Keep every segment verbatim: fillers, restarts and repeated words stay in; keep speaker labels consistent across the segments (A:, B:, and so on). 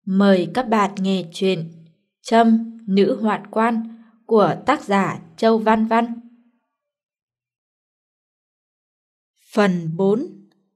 A: Mời các bạn nghe chuyện Trâm, Nữ Hoạn Quan của tác giả Châu Văn Văn. Phần bốn.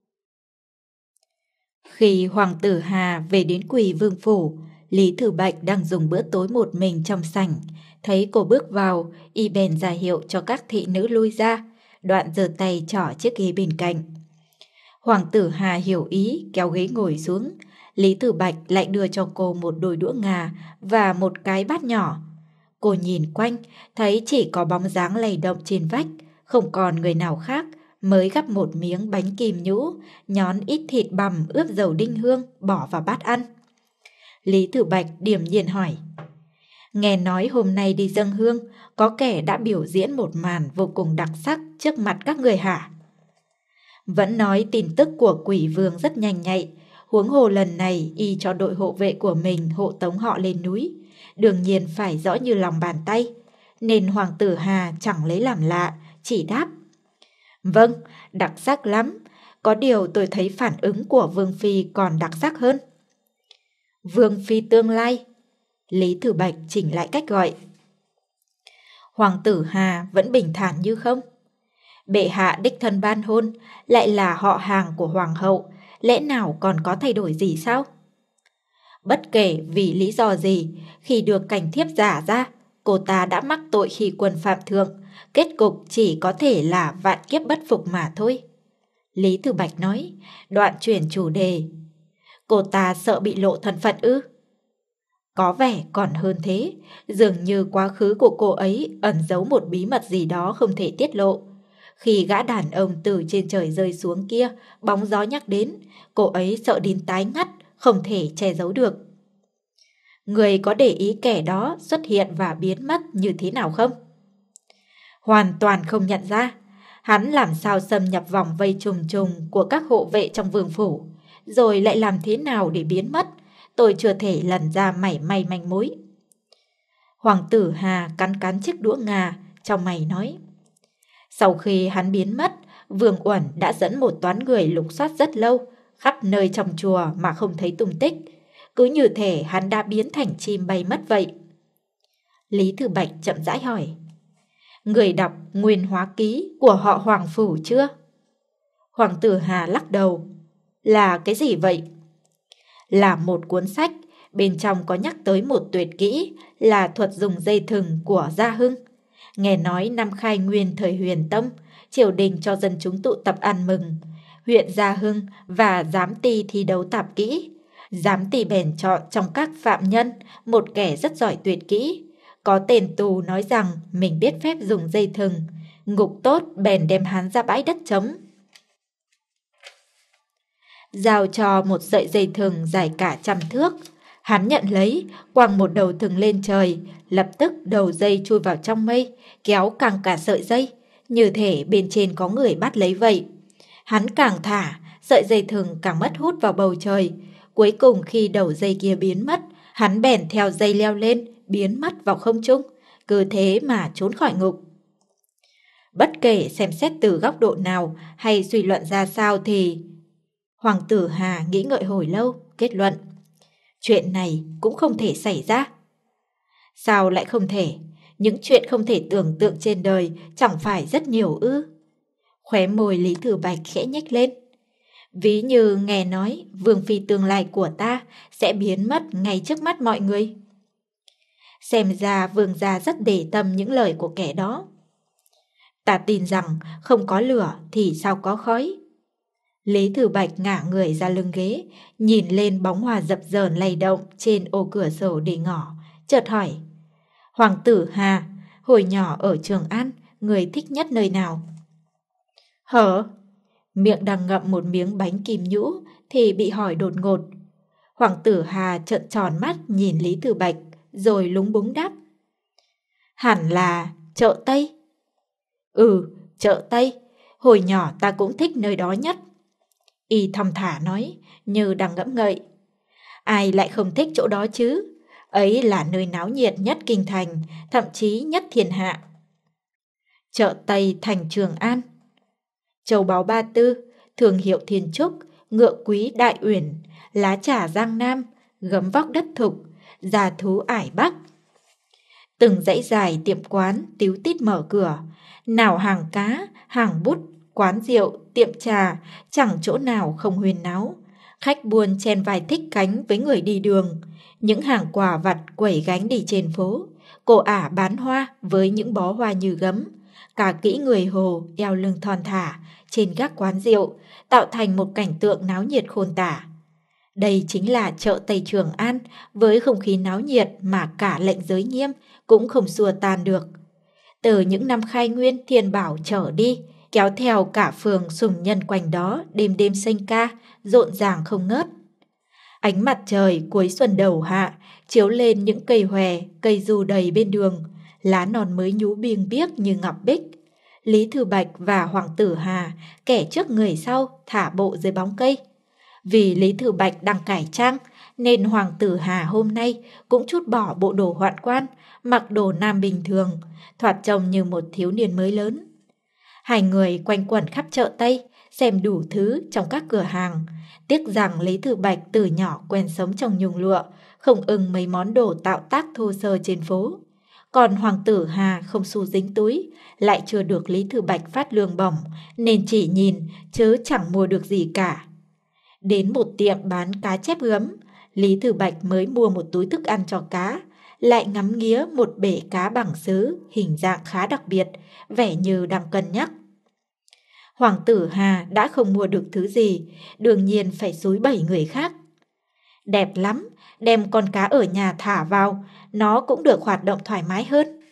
A: Khi Hoàng tử Hà về đến Quỳ Vương Phủ, Lý Thừa Bạch đang dùng bữa tối một mình trong sảnh. Thấy cô bước vào, y bèn ra hiệu cho các thị nữ lui ra, đoạn giơ tay trỏ chiếc ghế bên cạnh. Hoàng tử Hà hiểu ý, kéo ghế ngồi xuống. Lý Tử Bạch lại đưa cho cô một đôi đũa ngà và một cái bát nhỏ. Cô nhìn quanh, thấy chỉ có bóng dáng lay động trên vách, không còn người nào khác, mới gắp một miếng bánh kim nhũ, nhón ít thịt bằm ướp dầu đinh hương, bỏ vào bát ăn. Lý Tử Bạch điềm nhiên hỏi: Nghe nói hôm nay đi dâng hương, có kẻ đã biểu diễn một màn vô cùng đặc sắc trước mặt các người hả? Vẫn nói tin tức của Quỷ Vương rất nhanh nhạy, huống hồ lần này y cho đội hộ vệ của mình hộ tống họ lên núi, đương nhiên phải rõ như lòng bàn tay, nên Hoàng tử Hà chẳng lấy làm lạ, chỉ đáp: Vâng, đặc sắc lắm, có điều tôi thấy phản ứng của Vương Phi còn đặc sắc hơn. Vương Phi tương lai, Lý Thừa Bạch chỉnh lại cách gọi. Hoàng tử Hà vẫn bình thản như không. Bệ hạ đích thân ban hôn, lại là họ hàng của hoàng hậu, lẽ nào còn có thay đổi gì sao? Bất kể vì lý do gì, khi được cảnh thiếp giả ra, cô ta đã mắc tội khi quân phạm thượng, kết cục chỉ có thể là vạn kiếp bất phục mà thôi. Lý Thừa Bạch nói, đoạn chuyển chủ đề. Cô ta sợ bị lộ thân phận ư? Có vẻ còn hơn thế, dường như quá khứ của cô ấy ẩn giấu một bí mật gì đó không thể tiết lộ. Khi gã đàn ông từ trên trời rơi xuống kia, bóng gió nhắc đến, cô ấy sợ đến tái ngắt, không thể che giấu được. Người có để ý kẻ đó xuất hiện và biến mất như thế nào không? Hoàn toàn không nhận ra. Hắn làm sao xâm nhập vòng vây trùng trùng của các hộ vệ trong vương phủ, rồi lại làm thế nào để biến mất, tôi chưa thể lần ra mảy may manh mối. Hoàng tử Hà cắn cắn chiếc đũa ngà, trong mày nói: Sau khi hắn biến mất, Vương Uẩn đã dẫn một toán người lục soát rất lâu, khắp nơi trong chùa mà không thấy tung tích, cứ như thể hắn đã biến thành chim bay mất vậy. Lý Thừa Bạch chậm rãi hỏi: Người đọc Nguyên Hóa Ký của họ Hoàng Phủ chưa? Hoàng tử Hà lắc đầu: Là cái gì vậy? Là một cuốn sách, bên trong có nhắc tới một tuyệt kỹ là thuật dùng dây thừng của Gia Hưng. Nghe nói năm khai nguyên thời Huyền Tông, triều đình cho dân chúng tụ tập ăn mừng. Huyện Gia Hưng và giám ty thi đấu tạp kỹ. Giám ty bèn chọn trong các phạm nhân một kẻ rất giỏi tuyệt kỹ. Có tên tù nói rằng mình biết phép dùng dây thừng. Ngục tốt bèn đem hắn ra bãi đất trống, giao cho một sợi dây thừng dài cả trăm thước. Hắn nhận lấy, quăng một đầu thừng lên trời, lập tức đầu dây chui vào trong mây, kéo căng cả sợi dây, như thể bên trên có người bắt lấy vậy. Hắn càng thả, sợi dây thừng càng mất hút vào bầu trời. Cuối cùng khi đầu dây kia biến mất, hắn bèn theo dây leo lên, biến mất vào không trung, cứ thế mà trốn khỏi ngục. Bất kể xem xét từ góc độ nào hay suy luận ra sao thì... Hoàng tử Hà nghĩ ngợi hồi lâu, kết luận: Chuyện này cũng không thể xảy ra. Sao lại không thể? Những chuyện không thể tưởng tượng trên đời chẳng phải rất nhiều ư? Khóe môi Lý Thừa Bạch khẽ nhếch lên. Ví như nghe nói Vương Phi tương lai của ta sẽ biến mất ngay trước mắt mọi người. Xem ra Vương gia rất để tâm những lời của kẻ đó. Ta tin rằng không có lửa thì sao có khói. Lý Thừa Bạch ngả người ra lưng ghế, nhìn lên bóng hoa dập dờn lay động trên ô cửa sổ để ngỏ, chợt hỏi: Hoàng tử Hà, hồi nhỏ ở Trường An, người thích nhất nơi nào? Hở? Miệng đang ngậm một miếng bánh kim nhũ thì bị hỏi đột ngột. Hoàng tử Hà trợn tròn mắt nhìn Lý Thừa Bạch, rồi lúng búng đáp: Hẳn là chợ Tây. Ừ, chợ Tây, hồi nhỏ ta cũng thích nơi đó nhất. Y thong thả nói, như đang ngẫm ngợi. Ai lại không thích chỗ đó chứ? Ấy là nơi náo nhiệt nhất kinh thành, thậm chí nhất thiên hạ. Chợ Tây thành Trường An. Châu báu Ba Tư, thương hiệu Thiên Trúc, ngựa quý Đại Uyển, lá trà Giang Nam, gấm vóc đất thục, già thú ải bắc. Từng dãy dài tiệm quán tíu tít mở cửa, nào hàng cá, hàng bút, quán rượu, tiệm trà, chẳng chỗ nào không huyên náo. Khách buôn chen vai thích cánh với người đi đường, những hàng quà vặt quẩy gánh đi trên phố, cô ả bán hoa với những bó hoa như gấm, cả kỹ người Hồ eo lưng thon thả trên gác quán rượu, tạo thành một cảnh tượng náo nhiệt khôn tả. Đây chính là chợ Tây Trường An, với không khí náo nhiệt mà cả lệnh giới nghiêm cũng không xua tan được. Từ những năm khai nguyên thiên bảo trở đi, kéo theo cả phường sùng nhân quanh đó đêm đêm sinh ca, rộn ràng không ngớt. Ánh mặt trời cuối xuân đầu hạ chiếu lên những cây hòe, cây dù đầy bên đường, lá non mới nhú biêng biếc như ngọc bích. Lý Thư Bạch và Hoàng Tử Hà, kẻ trước người sau, thả bộ dưới bóng cây. Vì Lý Thư Bạch đang cải trang, nên Hoàng Tử Hà hôm nay cũng trút bỏ bộ đồ hoạn quan, mặc đồ nam bình thường, thoạt trông như một thiếu niên mới lớn. Hai người quanh quẩn khắp chợ Tây, xem đủ thứ trong các cửa hàng. Tiếc rằng Lý Thư Bạch từ nhỏ quen sống trong nhung lụa, không ưng mấy món đồ tạo tác thô sơ trên phố. Còn Hoàng Tử Hà không xu dính túi, lại chưa được Lý Thư Bạch phát lương bổng, nên chỉ nhìn chứ chẳng mua được gì cả. Đến một tiệm bán cá chép gấm, Lý Thư Bạch mới mua một túi thức ăn cho cá, lại ngắm nghía một bể cá bằng sứ, hình dạng khá đặc biệt, vẻ như đang cân nhắc. Hoàng Tử Hà đã không mua được thứ gì, đương nhiên phải xúi bẩy người khác. Đẹp lắm, đem con cá ở nhà thả vào, nó cũng được hoạt động thoải mái hơn.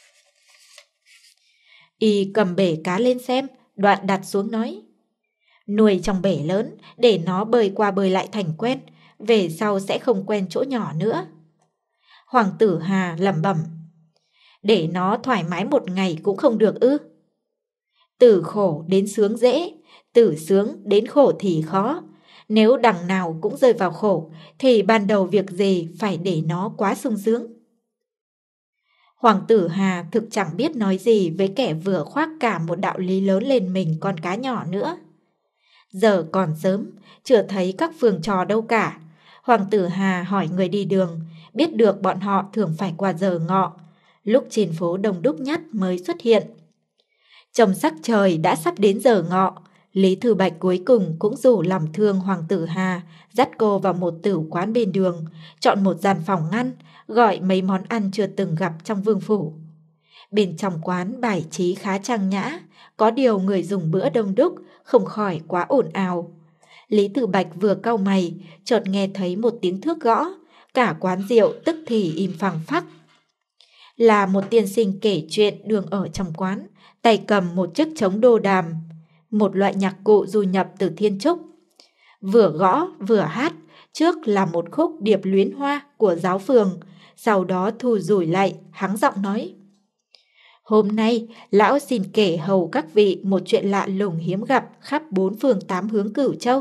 A: Y cầm bể cá lên xem, đoạn đặt xuống nói: nuôi trong bể lớn, để nó bơi qua bơi lại thành quen, về sau sẽ không quen chỗ nhỏ nữa. Hoàng Tử Hà lẩm bẩm: để nó thoải mái một ngày cũng không được ư? Từ khổ đến sướng dễ, từ sướng đến khổ thì khó. Nếu đằng nào cũng rơi vào khổ, thì ban đầu việc gì phải để nó quá sung sướng. Hoàng Tử Hà thực chẳng biết nói gì với kẻ vừa khoác cả một đạo lý lớn lên mình con cá nhỏ nữa. Giờ còn sớm, chưa thấy các phường trò đâu cả. Hoàng Tử Hà hỏi người đi đường, biết được bọn họ thường phải qua giờ ngọ, lúc trên phố đông đúc nhất mới xuất hiện. Trong sắc trời đã sắp đến giờ ngọ, Lý Thư Bạch cuối cùng cũng rủ lòng thương Hoàng Tử Hà, dắt cô vào một tử quán bên đường, chọn một gian phòng ngăn, gọi mấy món ăn chưa từng gặp trong vương phủ. Bên trong quán bài trí khá trang nhã, có điều người dùng bữa đông đúc, không khỏi quá ồn ào. Lý Thư Bạch vừa cau mày, chợt nghe thấy một tiếng thước gõ, cả quán rượu tức thì im phăng phắc. Là một tiên sinh kể chuyện đường ở trong quán, tay cầm một chiếc trống đô đàm, một loại nhạc cụ du nhập từ Thiên Trúc. Vừa gõ vừa hát, trước là một khúc điệp luyến hoa của giáo phường, sau đó thu rủi lại, hắng giọng nói: hôm nay, lão xin kể hầu các vị một chuyện lạ lùng hiếm gặp khắp bốn phương tám hướng Cửu Châu.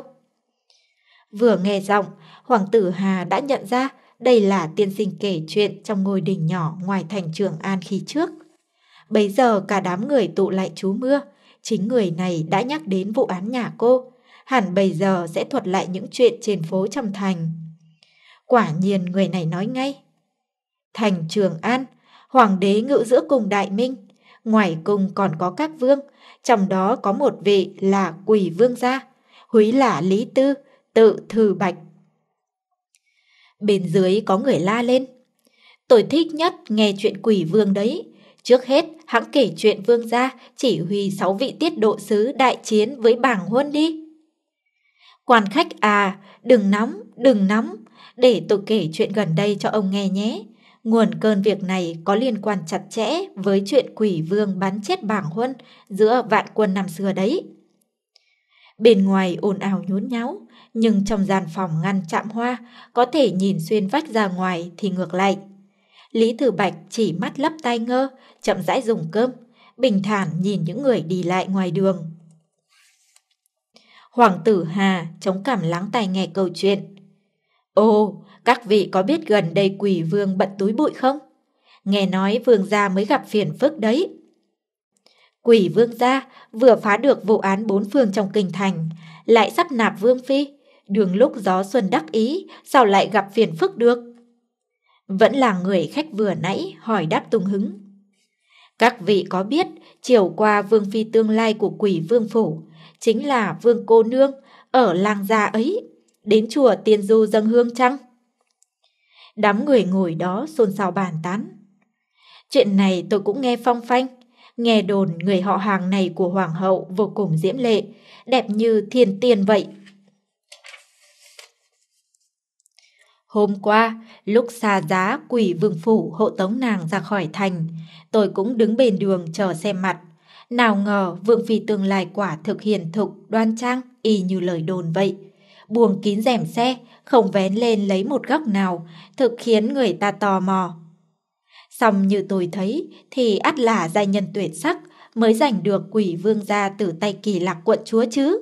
A: Vừa nghe giọng, Hoàng Tử Hà đã nhận ra đây là tiên sinh kể chuyện trong ngôi đình nhỏ ngoài thành Trường An khi trước. Bấy giờ cả đám người tụ lại trú mưa, chính người này đã nhắc đến vụ án nhà cô, hẳn bây giờ sẽ thuật lại những chuyện trên phố trong thành. Quả nhiên người này nói ngay: thành Trường An, hoàng đế ngự giữa cung đại minh, ngoài cung còn có các vương, trong đó có một vị là Quỷ Vương gia, húy là Lý Tư, tự Thư Bạch. Bên dưới có người la lên: tôi thích nhất nghe chuyện Quỷ Vương đấy. Trước hết hãng kể chuyện vương gia chỉ huy sáu vị tiết độ sứ đại chiến với Bàng Huân đi. Quan khách à, đừng nóng, đừng nóng, để tôi kể chuyện gần đây cho ông nghe nhé. Nguồn cơn việc này có liên quan chặt chẽ với chuyện Quỷ Vương bắn chết Bàng Huân giữa vạn quân năm xưa đấy. Bên ngoài ồn ào nhốn nháo, nhưng trong gian phòng ngăn chạm hoa, có thể nhìn xuyên vách ra ngoài thì ngược lại. Lý Thư Bạch chỉ mắt lấp tai ngơ, chậm rãi dùng cơm, bình thản nhìn những người đi lại ngoài đường. Hoàng Tử Hà chống cằm lắng tai nghe câu chuyện. Ồ, các vị có biết gần đây Quỷ Vương bận túi bụi không? Nghe nói vương gia mới gặp phiền phức đấy. Quỷ Vương gia vừa phá được vụ án bốn phương trong kinh thành, lại sắp nạp vương phi, Đường lúc gió xuân đắc ý, sao lại gặp phiền phức được? Vẫn là người khách vừa nãy hỏi đáp tung hứng. Các vị có biết chiều qua vương phi tương lai của Quỷ Vương phủ chính là Vương cô nương ở làng già ấy, đến chùa Tiên Du dâng hương chăng? Đám người ngồi đó xôn xao bàn tán. Chuyện này tôi cũng nghe phong phanh, nghe đồn người họ hàng này của hoàng hậu vô cùng diễm lệ, đẹp như thiên tiên vậy. Hôm qua, lúc xa giá Quỷ Vương phủ hộ tống nàng ra khỏi thành, tôi cũng đứng bên đường chờ xem mặt. Nào ngờ Vương phi tương lai quả thực hiền thục, đoan trang, y như lời đồn vậy. Buông kín rèm xe, không vén lên lấy một góc nào, thực khiến người ta tò mò. Song như tôi thấy thì ắt là giai nhân tuyệt sắc mới giành được Quỷ Vương gia từ tay Kỳ Lạc quận chúa chứ.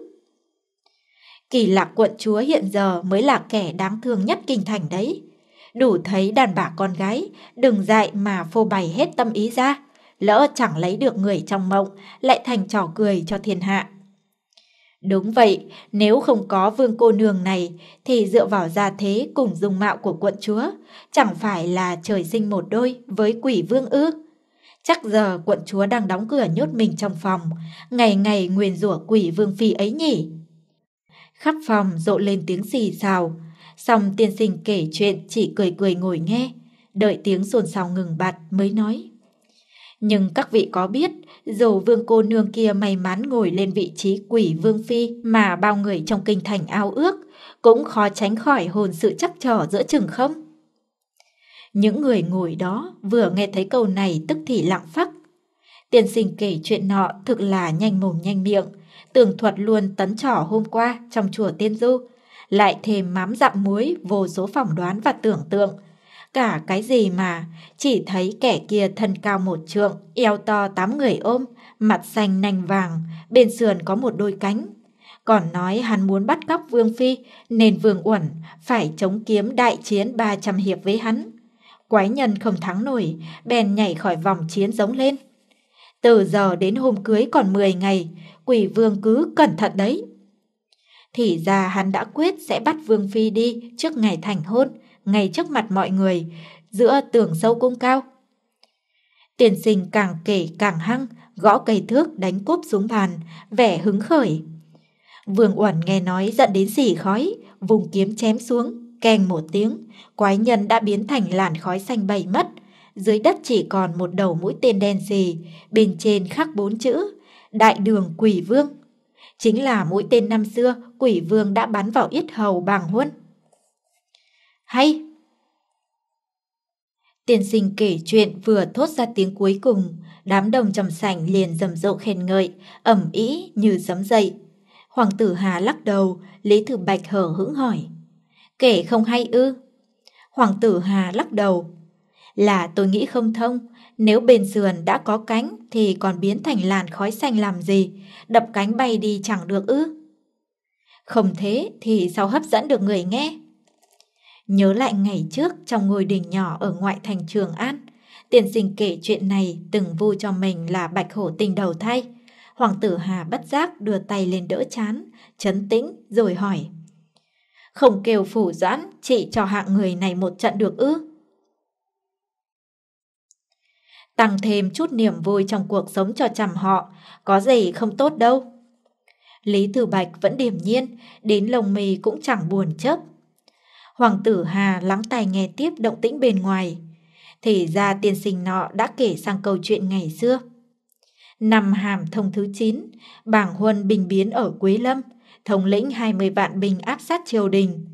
A: Kỳ Lạc quận chúa hiện giờ mới là kẻ đáng thương nhất kinh thành đấy. Đủ thấy đàn bà con gái đừng dại mà phô bày hết tâm ý ra, lỡ chẳng lấy được người trong mộng lại thành trò cười cho thiên hạ. Đúng vậy, nếu không có Vương cô nương này thì dựa vào gia thế cùng dung mạo của quận chúa, chẳng phải là trời sinh một đôi với Quỷ Vương ư? Chắc giờ quận chúa đang đóng cửa nhốt mình trong phòng, ngày ngày nguyền rủa Quỷ Vương phi ấy nhỉ? Khắp phòng rộ lên tiếng xì xào, song tiên sinh kể chuyện chỉ cười cười ngồi nghe, đợi tiếng xôn xao ngừng bặt mới nói. Nhưng các vị có biết, dù Vương cô nương kia may mắn ngồi lên vị trí Quỷ Vương phi mà bao người trong kinh thành ao ước, cũng khó tránh khỏi hồn sự chắc trở giữa chừng không? Những người ngồi đó vừa nghe thấy câu này tức thì lặng phắc. Tiên sinh kể chuyện nọ thực là nhanh mồm nhanh miệng, tường thuật luôn tấn trỏ hôm qua trong chùa Tiên Du, lại thêm mắm dặm muối vô số phỏng đoán và tưởng tượng. Cả cái gì mà chỉ thấy kẻ kia thân cao một trượng, eo to tám người ôm, mặt xanh nanh vàng, bên sườn có một đôi cánh. Còn nói hắn muốn bắt cóc Vương phi nên Vương Uẩn phải chống kiếm đại chiến ba trăm hiệp với hắn. Quái nhân không thắng nổi, bèn nhảy khỏi vòng chiến giống lên. Từ giờ đến hôm cưới còn mười ngày, Quỷ Vương cứ cẩn thận đấy. Thì ra hắn đã quyết sẽ bắt Vương phi đi trước ngày thành hôn, ngay trước mặt mọi người, giữa tường sâu cung cao. Tiên sinh càng kể càng hăng, gõ cây thước đánh cốp xuống bàn, vẻ hứng khởi. Vương Uẩn nghe nói giận đến xỉ khói, vùng kiếm chém xuống, keng một tiếng, quái nhân đã biến thành làn khói xanh bay mất. Dưới đất chỉ còn một đầu mũi tên đen xì, bên trên khắc bốn chữ Đại Đường Quỷ Vương. Chính là mũi tên năm xưa Quỷ Vương đã bắn vào yết hầu Bàng Huân. Hay! Tiên sinh kể chuyện vừa thốt ra tiếng cuối cùng, đám đông trong sảnh liền rầm rộ khen ngợi, ầm ĩ như sấm dậy. Hoàng tử Hà lắc đầu, Lý Thừa Bạch hở hững hỏi. Kể không hay ư? Hoàng tử Hà lắc đầu. Là tôi nghĩ không thông, nếu bên sườn đã có cánh thì còn biến thành làn khói xanh làm gì, đập cánh bay đi chẳng được ư? Không thế thì sao hấp dẫn được người nghe? Nhớ lại ngày trước trong ngôi đình nhỏ ở ngoại thành Trường An, tiên sinh kể chuyện này từng vu cho mình là bạch hổ tinh đầu thai. Hoàng tử Hà bất giác đưa tay lên đỡ trán, trấn tĩnh rồi hỏi. Không kêu Phủ Doãn trị cho hạng người này một trận được ư? Tăng thêm chút niềm vui trong cuộc sống cho chằm họ, có gì không tốt đâu. Lý Thừa Bạch vẫn điềm nhiên, đến lông mì cũng chẳng buồn chớp. Hoàng tử Hà lắng tai nghe tiếp động tĩnh bên ngoài. Thì ra tiên sinh nọ đã kể sang câu chuyện ngày xưa. Năm Hàm Thông thứ chín, Bàng Huân binh biến ở Quế Lâm, thống lĩnh hai mươi vạn binh áp sát triều đình,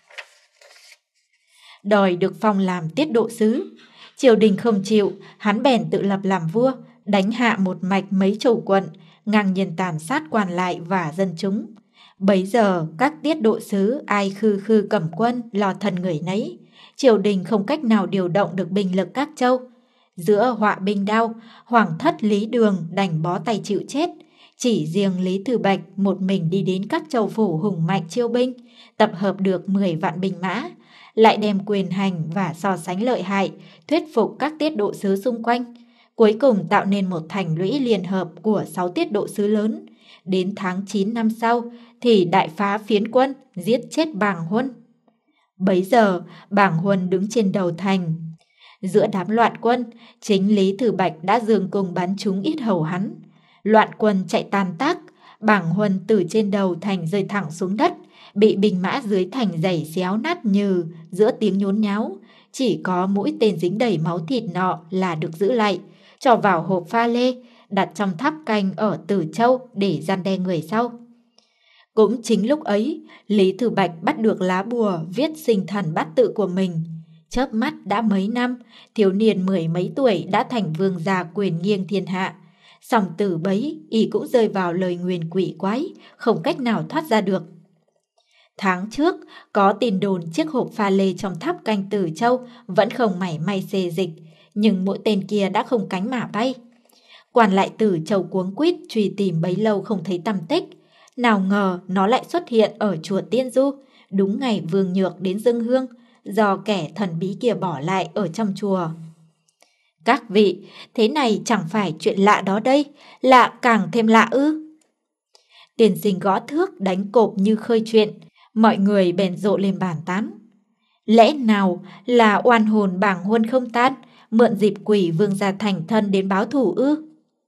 A: đòi được phong làm tiết độ sứ. Triều đình không chịu, hắn bèn tự lập làm vua, đánh hạ một mạch mấy châu quận, ngang nhiên tàn sát quan lại và dân chúng. Bấy giờ các tiết độ sứ ai khư khư cầm quân lo thân người nấy, triều đình không cách nào điều động được binh lực các châu. Giữa họa binh đao, hoàng thất Lý Đường đành bó tay chịu chết. Chỉ riêng Lý Thừa Bạch một mình đi đến các châu phủ hùng mạnh chiêu binh, tập hợp được mười vạn binh mã, lại đem quyền hành và so sánh lợi hại, thuyết phục các tiết độ sứ xung quanh. Cuối cùng tạo nên một thành lũy liên hợp của sáu tiết độ sứ lớn, Đến tháng chín năm sau thì đại phá phiến quân, giết chết Bàng Huân. Bấy giờ Bàng Huân đứng trên đầu thành. Giữa đám loạn quân, chính Lý Thừa Bạch đã giương cung bắn trúng yết hầu hắn. Loạn quân chạy tan tác, Bàng Huân từ trên đầu thành rơi thẳng xuống đất, bị binh mã dưới thành giày xéo nát nhừ. Giữa tiếng nhốn nháo, chỉ có mũi tên dính đầy máu thịt nọ là được giữ lại, cho vào hộp pha lê, đặt trong tháp canh ở Tử Châu để răn đe người sau. Cũng chính lúc ấy, Lý Thừa Bạch bắt được lá bùa viết sinh thần bát tự của mình. Chớp mắt đã mấy năm, thiếu niên mười mấy tuổi đã thành vương gia quyền nghiêng thiên hạ. Song từ bấy, y cũng rơi vào lời nguyền quỷ quái, không cách nào thoát ra được. Tháng trước, có tin đồn chiếc hộp pha lê trong tháp canh Tử Châu vẫn không mảy may xê dịch, nhưng mũi tên kia đã không cánh mà bay. Quan lại Tử Châu cuống quýt truy tìm bấy lâu không thấy tăm tích. Nào ngờ nó lại xuất hiện ở chùa Tiên Du, đúng ngày Vương Nhược đến dâng hương, do kẻ thần bí kia bỏ lại ở trong chùa. Các vị, thế này chẳng phải chuyện lạ đó đây, lạ càng thêm lạ ư? Tiền sinh gõ thước đánh cộp như khơi chuyện, mọi người bèn rộ lên bàn tán. Lẽ nào là oan hồn Bàng Huân không tan, mượn dịp quỷ vương gia thành thân đến báo thù ư?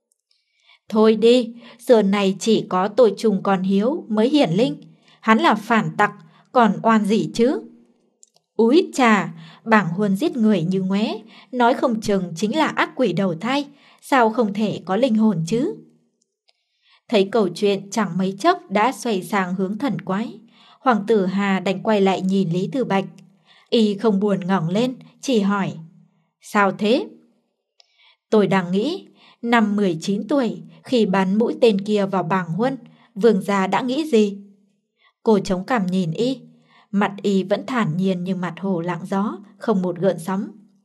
A: Thôi đi, giờ này chỉ có tội trùng còn hiếu mới hiển linh, hắn là phản tặc, còn oan gì chứ? Úi chà, Bàng Huân giết người như ngoé, nói không chừng chính là ác quỷ đầu thai, sao không thể có linh hồn chứ? Thấy câu chuyện chẳng mấy chốc đã xoay sang hướng thần quái, Hoàng tử Hà đành quay lại nhìn Lý Thừa Bạch. Y không buồn ngẩng lên, chỉ hỏi, sao thế? Tôi đang nghĩ, năm mười chín tuổi, khi bắn mũi tên kia vào Bàng Huân, vương gia đã nghĩ gì? Cô chống cằm nhìn y, mặt y vẫn thản nhiên như mặt hồ lặng gió, không một gợn sóng.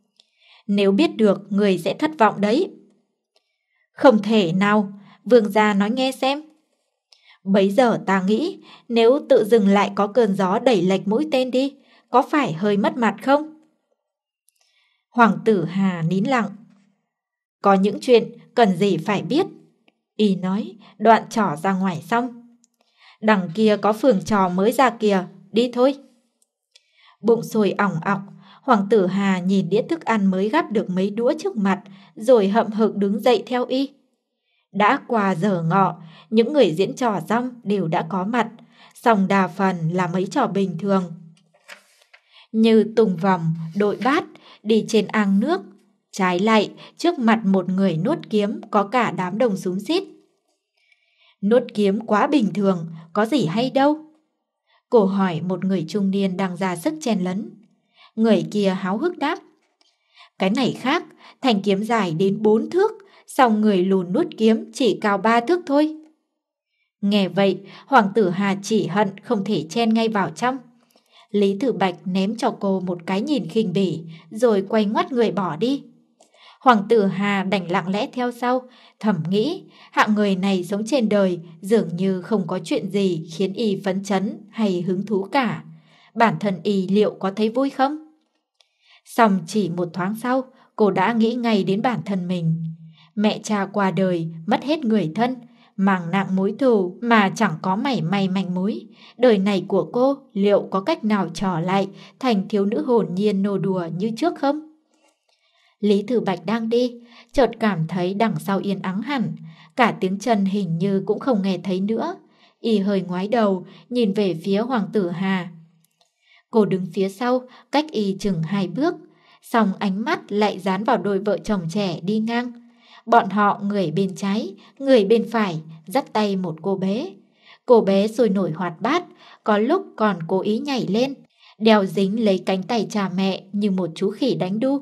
A: Nếu biết được, người sẽ thất vọng đấy. Không thể nào, vương gia nói nghe xem. Bấy giờ ta nghĩ, nếu tự dừng lại có cơn gió đẩy lệch mũi tên đi, có phải hơi mất mặt không? Hoàng tử Hà nín lặng. Có những chuyện cần gì phải biết, y nói, đoạn trỏ ra ngoài xong. Đằng kia có phường trò mới ra kìa, đi thôi. Bụng sôi ỏng ọc, Hoàng tử Hà nhìn đĩa thức ăn mới gắp được mấy đũa trước mặt, rồi hậm hực đứng dậy theo y. Đã qua giờ ngọ, những người diễn trò rong đều đã có mặt, song đa phần là mấy trò bình thường. Như tùng vòng, đội bát, đi trên áng nước. Trái lại, trước mặt một người nuốt kiếm có cả đám đông xúm xít. Nuốt kiếm quá bình thường, có gì hay đâu? Cô hỏi một người trung niên đang ra sức chen lấn. Người kia háo hức đáp. Cái này khác, thanh kiếm dài đến bốn thước, song người lùn nuốt kiếm chỉ cao ba thước thôi. Nghe vậy, Hoàng tử Hà chỉ hận không thể chen ngay vào trong. Lý Thừa Bạch ném cho cô một cái nhìn khinh bỉ, rồi quay ngoắt người bỏ đi. Hoàng tử Hà đành lặng lẽ theo sau, thầm nghĩ hạng người này sống trên đời dường như không có chuyện gì khiến y phấn chấn hay hứng thú cả. Bản thân y liệu có thấy vui không? Xong chỉ một thoáng sau, cô đã nghĩ ngay đến bản thân mình. Mẹ cha qua đời, mất hết người thân, mang nặng mối thù mà chẳng có mảy may manh mối. Đời này của cô liệu có cách nào trở lại thành thiếu nữ hồn nhiên nô đùa như trước không? Lý Thừa Bạch đang đi, chợt cảm thấy đằng sau yên ắng hẳn, cả tiếng chân hình như cũng không nghe thấy nữa. Y hơi ngoái đầu, nhìn về phía Hoàng tử Hà. Cô đứng phía sau, cách y chừng hai bước, song ánh mắt lại dán vào đôi vợ chồng trẻ đi ngang. Bọn họ người bên trái, người bên phải, dắt tay một cô bé. Cô bé sôi nổi hoạt bát, có lúc còn cố ý nhảy lên, đeo dính lấy cánh tay cha mẹ như một chú khỉ đánh đu.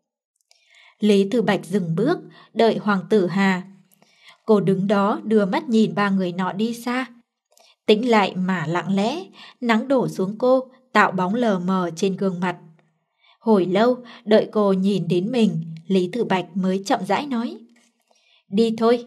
A: Lý Thừa Bạch dừng bước, đợi Hoàng tử Hà. Cô đứng đó đưa mắt nhìn ba người nọ đi xa. Tĩnh lại mà lặng lẽ, nắng đổ xuống cô, tạo bóng lờ mờ trên gương mặt. Hồi lâu, đợi cô nhìn đến mình, Lý Thừa Bạch mới chậm rãi nói. Đi thôi.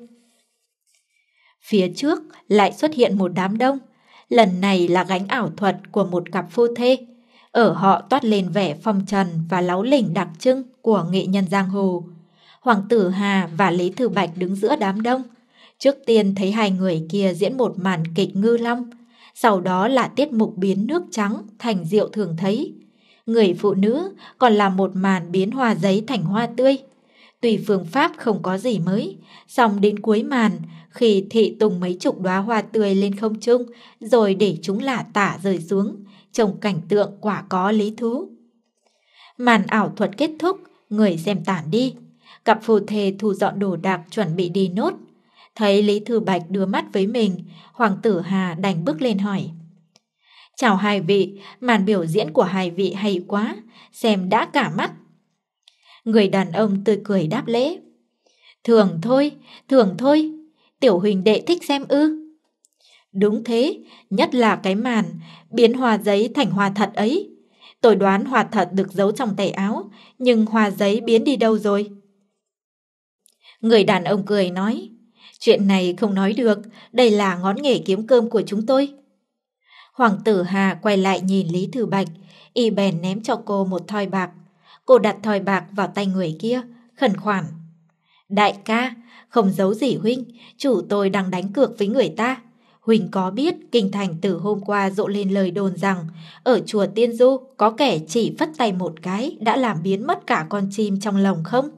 A: Phía trước lại xuất hiện một đám đông. Lần này là gánh ảo thuật của một cặp phu thê. Ở họ toát lên vẻ phong trần và láu lỉnh đặc trưng của nghệ nhân giang hồ. Hoàng tử Hà và Lý Thừa Bạch đứng giữa đám đông. Trước tiên thấy hai người kia diễn một màn kịch ngư long, sau đó là tiết mục biến nước trắng thành rượu thường thấy. Người phụ nữ còn là một màn biến hoa giấy thành hoa tươi. Tùy phương pháp không có gì mới, xong đến cuối màn, khi thị tung mấy chục đóa hoa tươi lên không trung, rồi để chúng lả tả rơi xuống, trông cảnh tượng quả có lý thú. Màn ảo thuật kết thúc, người xem tản đi. Cặp phu thê thu dọn đồ đạc chuẩn bị đi nốt. Thấy Lý Thư Bạch đưa mắt với mình, Hoàng tử Hà đành bước lên hỏi. Chào hai vị, màn biểu diễn của hai vị hay quá, xem đã cả mắt. Người đàn ông tươi cười đáp lễ. Thường thôi, thường thôi, tiểu huỳnh đệ thích xem ư. Đúng thế, nhất là cái màn biến hoa giấy thành hoa thật ấy. Tôi đoán hoa thật được giấu trong tay áo, nhưng hoa giấy biến đi đâu rồi? Người đàn ông cười nói, chuyện này không nói được, đây là ngón nghề kiếm cơm của chúng tôi. Hoàng tử Hà quay lại nhìn Lý Thư Bạch, y bèn ném cho cô một thỏi bạc. Cô đặt thỏi bạc vào tay người kia, khẩn khoản. Đại ca, không giấu gì huynh, chủ tôi đang đánh cược với người ta. Huynh có biết kinh thành từ hôm qua rộ lên lời đồn rằng ở chùa Tiên Du có kẻ chỉ phất tay một cái đã làm biến mất cả con chim trong lồng không?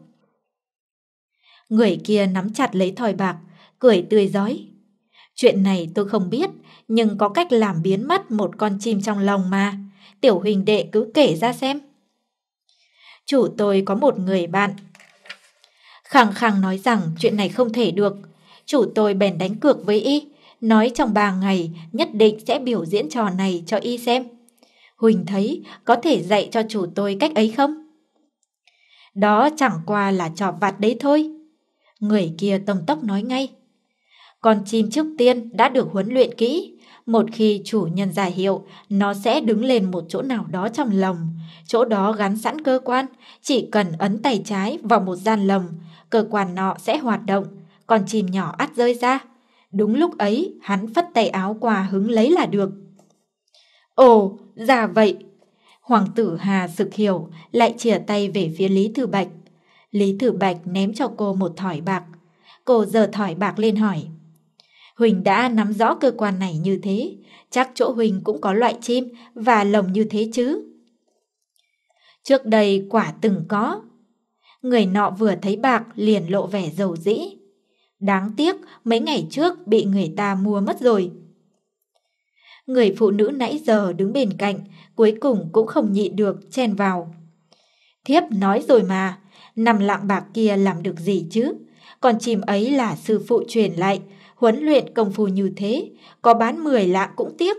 A: Người kia nắm chặt lấy thỏi bạc, cười tươi rói. Chuyện này tôi không biết, nhưng có cách làm biến mất một con chim trong lồng mà. Tiểu huỳnh đệ cứ kể ra xem. Chủ tôi có một người bạn khăng khăng nói rằng chuyện này không thể được. Chủ tôi bèn đánh cược với y, nói trong ba ngày nhất định sẽ biểu diễn trò này cho y xem. Huỳnh thấy có thể dạy cho chủ tôi cách ấy không? Đó chẳng qua là trò vặt đấy thôi. Người kia tông tốc nói ngay. Con chim trước tiên đã được huấn luyện kỹ. Một khi chủ nhân ra hiệu, nó sẽ đứng lên một chỗ nào đó trong lồng. Chỗ đó gắn sẵn cơ quan, chỉ cần ấn tay trái vào một gian lồng, cơ quan nọ sẽ hoạt động, con chim nhỏ ắt rơi ra. Đúng lúc ấy, hắn phất tay áo qua hứng lấy là được. Ồ, ra vậy. Hoàng tử Hà sực hiểu, lại chìa tay về phía Lý Thư Bạch. Lý Thư Bạch ném cho cô một thỏi bạc. Cô giơ thỏi bạc lên hỏi. Huỳnh đã nắm rõ cơ quan này như thế, chắc chỗ Huỳnh cũng có loại chim và lồng như thế chứ? Trước đây quả từng có. Người nọ vừa thấy bạc liền lộ vẻ dầu dĩ. Đáng tiếc mấy ngày trước bị người ta mua mất rồi. Người phụ nữ nãy giờ đứng bên cạnh, cuối cùng cũng không nhịn được chen vào. Thiếp nói rồi mà, năm lạng bạc kia làm được gì chứ? Còn chim ấy là sư phụ truyền lại, huấn luyện công phu như thế, có bán mười lạng cũng tiếc.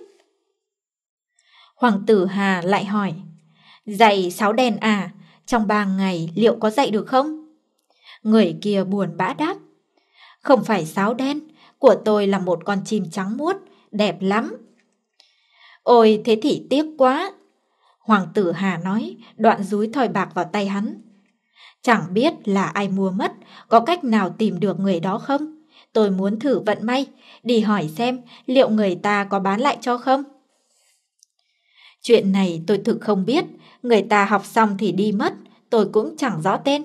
A: Hoàng tử Hà lại hỏi, dạy sáo đen à, trong ba ngày liệu có dạy được không? Người kia buồn bã đáp, không phải sáo đen, của tôi là một con chim trắng muốt, đẹp lắm. Ôi thế thì tiếc quá. Hoàng tử Hà nói, đoạn dúi thỏi bạc vào tay hắn. Chẳng biết là ai mua mất, có cách nào tìm được người đó không? Tôi muốn thử vận may, đi hỏi xem liệu người ta có bán lại cho không? Chuyện này tôi thực không biết, người ta học xong thì đi mất, tôi cũng chẳng rõ tên.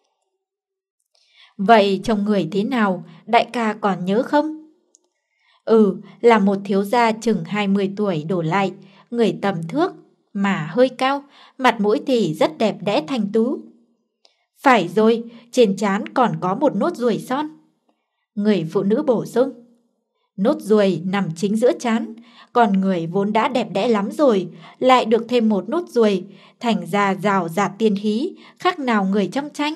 A: Vậy trông người thế nào, đại ca còn nhớ không? Ừ, là một thiếu gia chừng hai mươi tuổi đổ lại, người tầm thước, mà hơi cao, mặt mũi thì rất đẹp đẽ thanh tú. Phải rồi, trên trán còn có một nốt ruồi son. Người phụ nữ bổ sung. Nốt ruồi nằm chính giữa trán, còn người vốn đã đẹp đẽ lắm rồi, lại được thêm một nốt ruồi, thành ra rào rạt tiên khí, khác nào người trong tranh.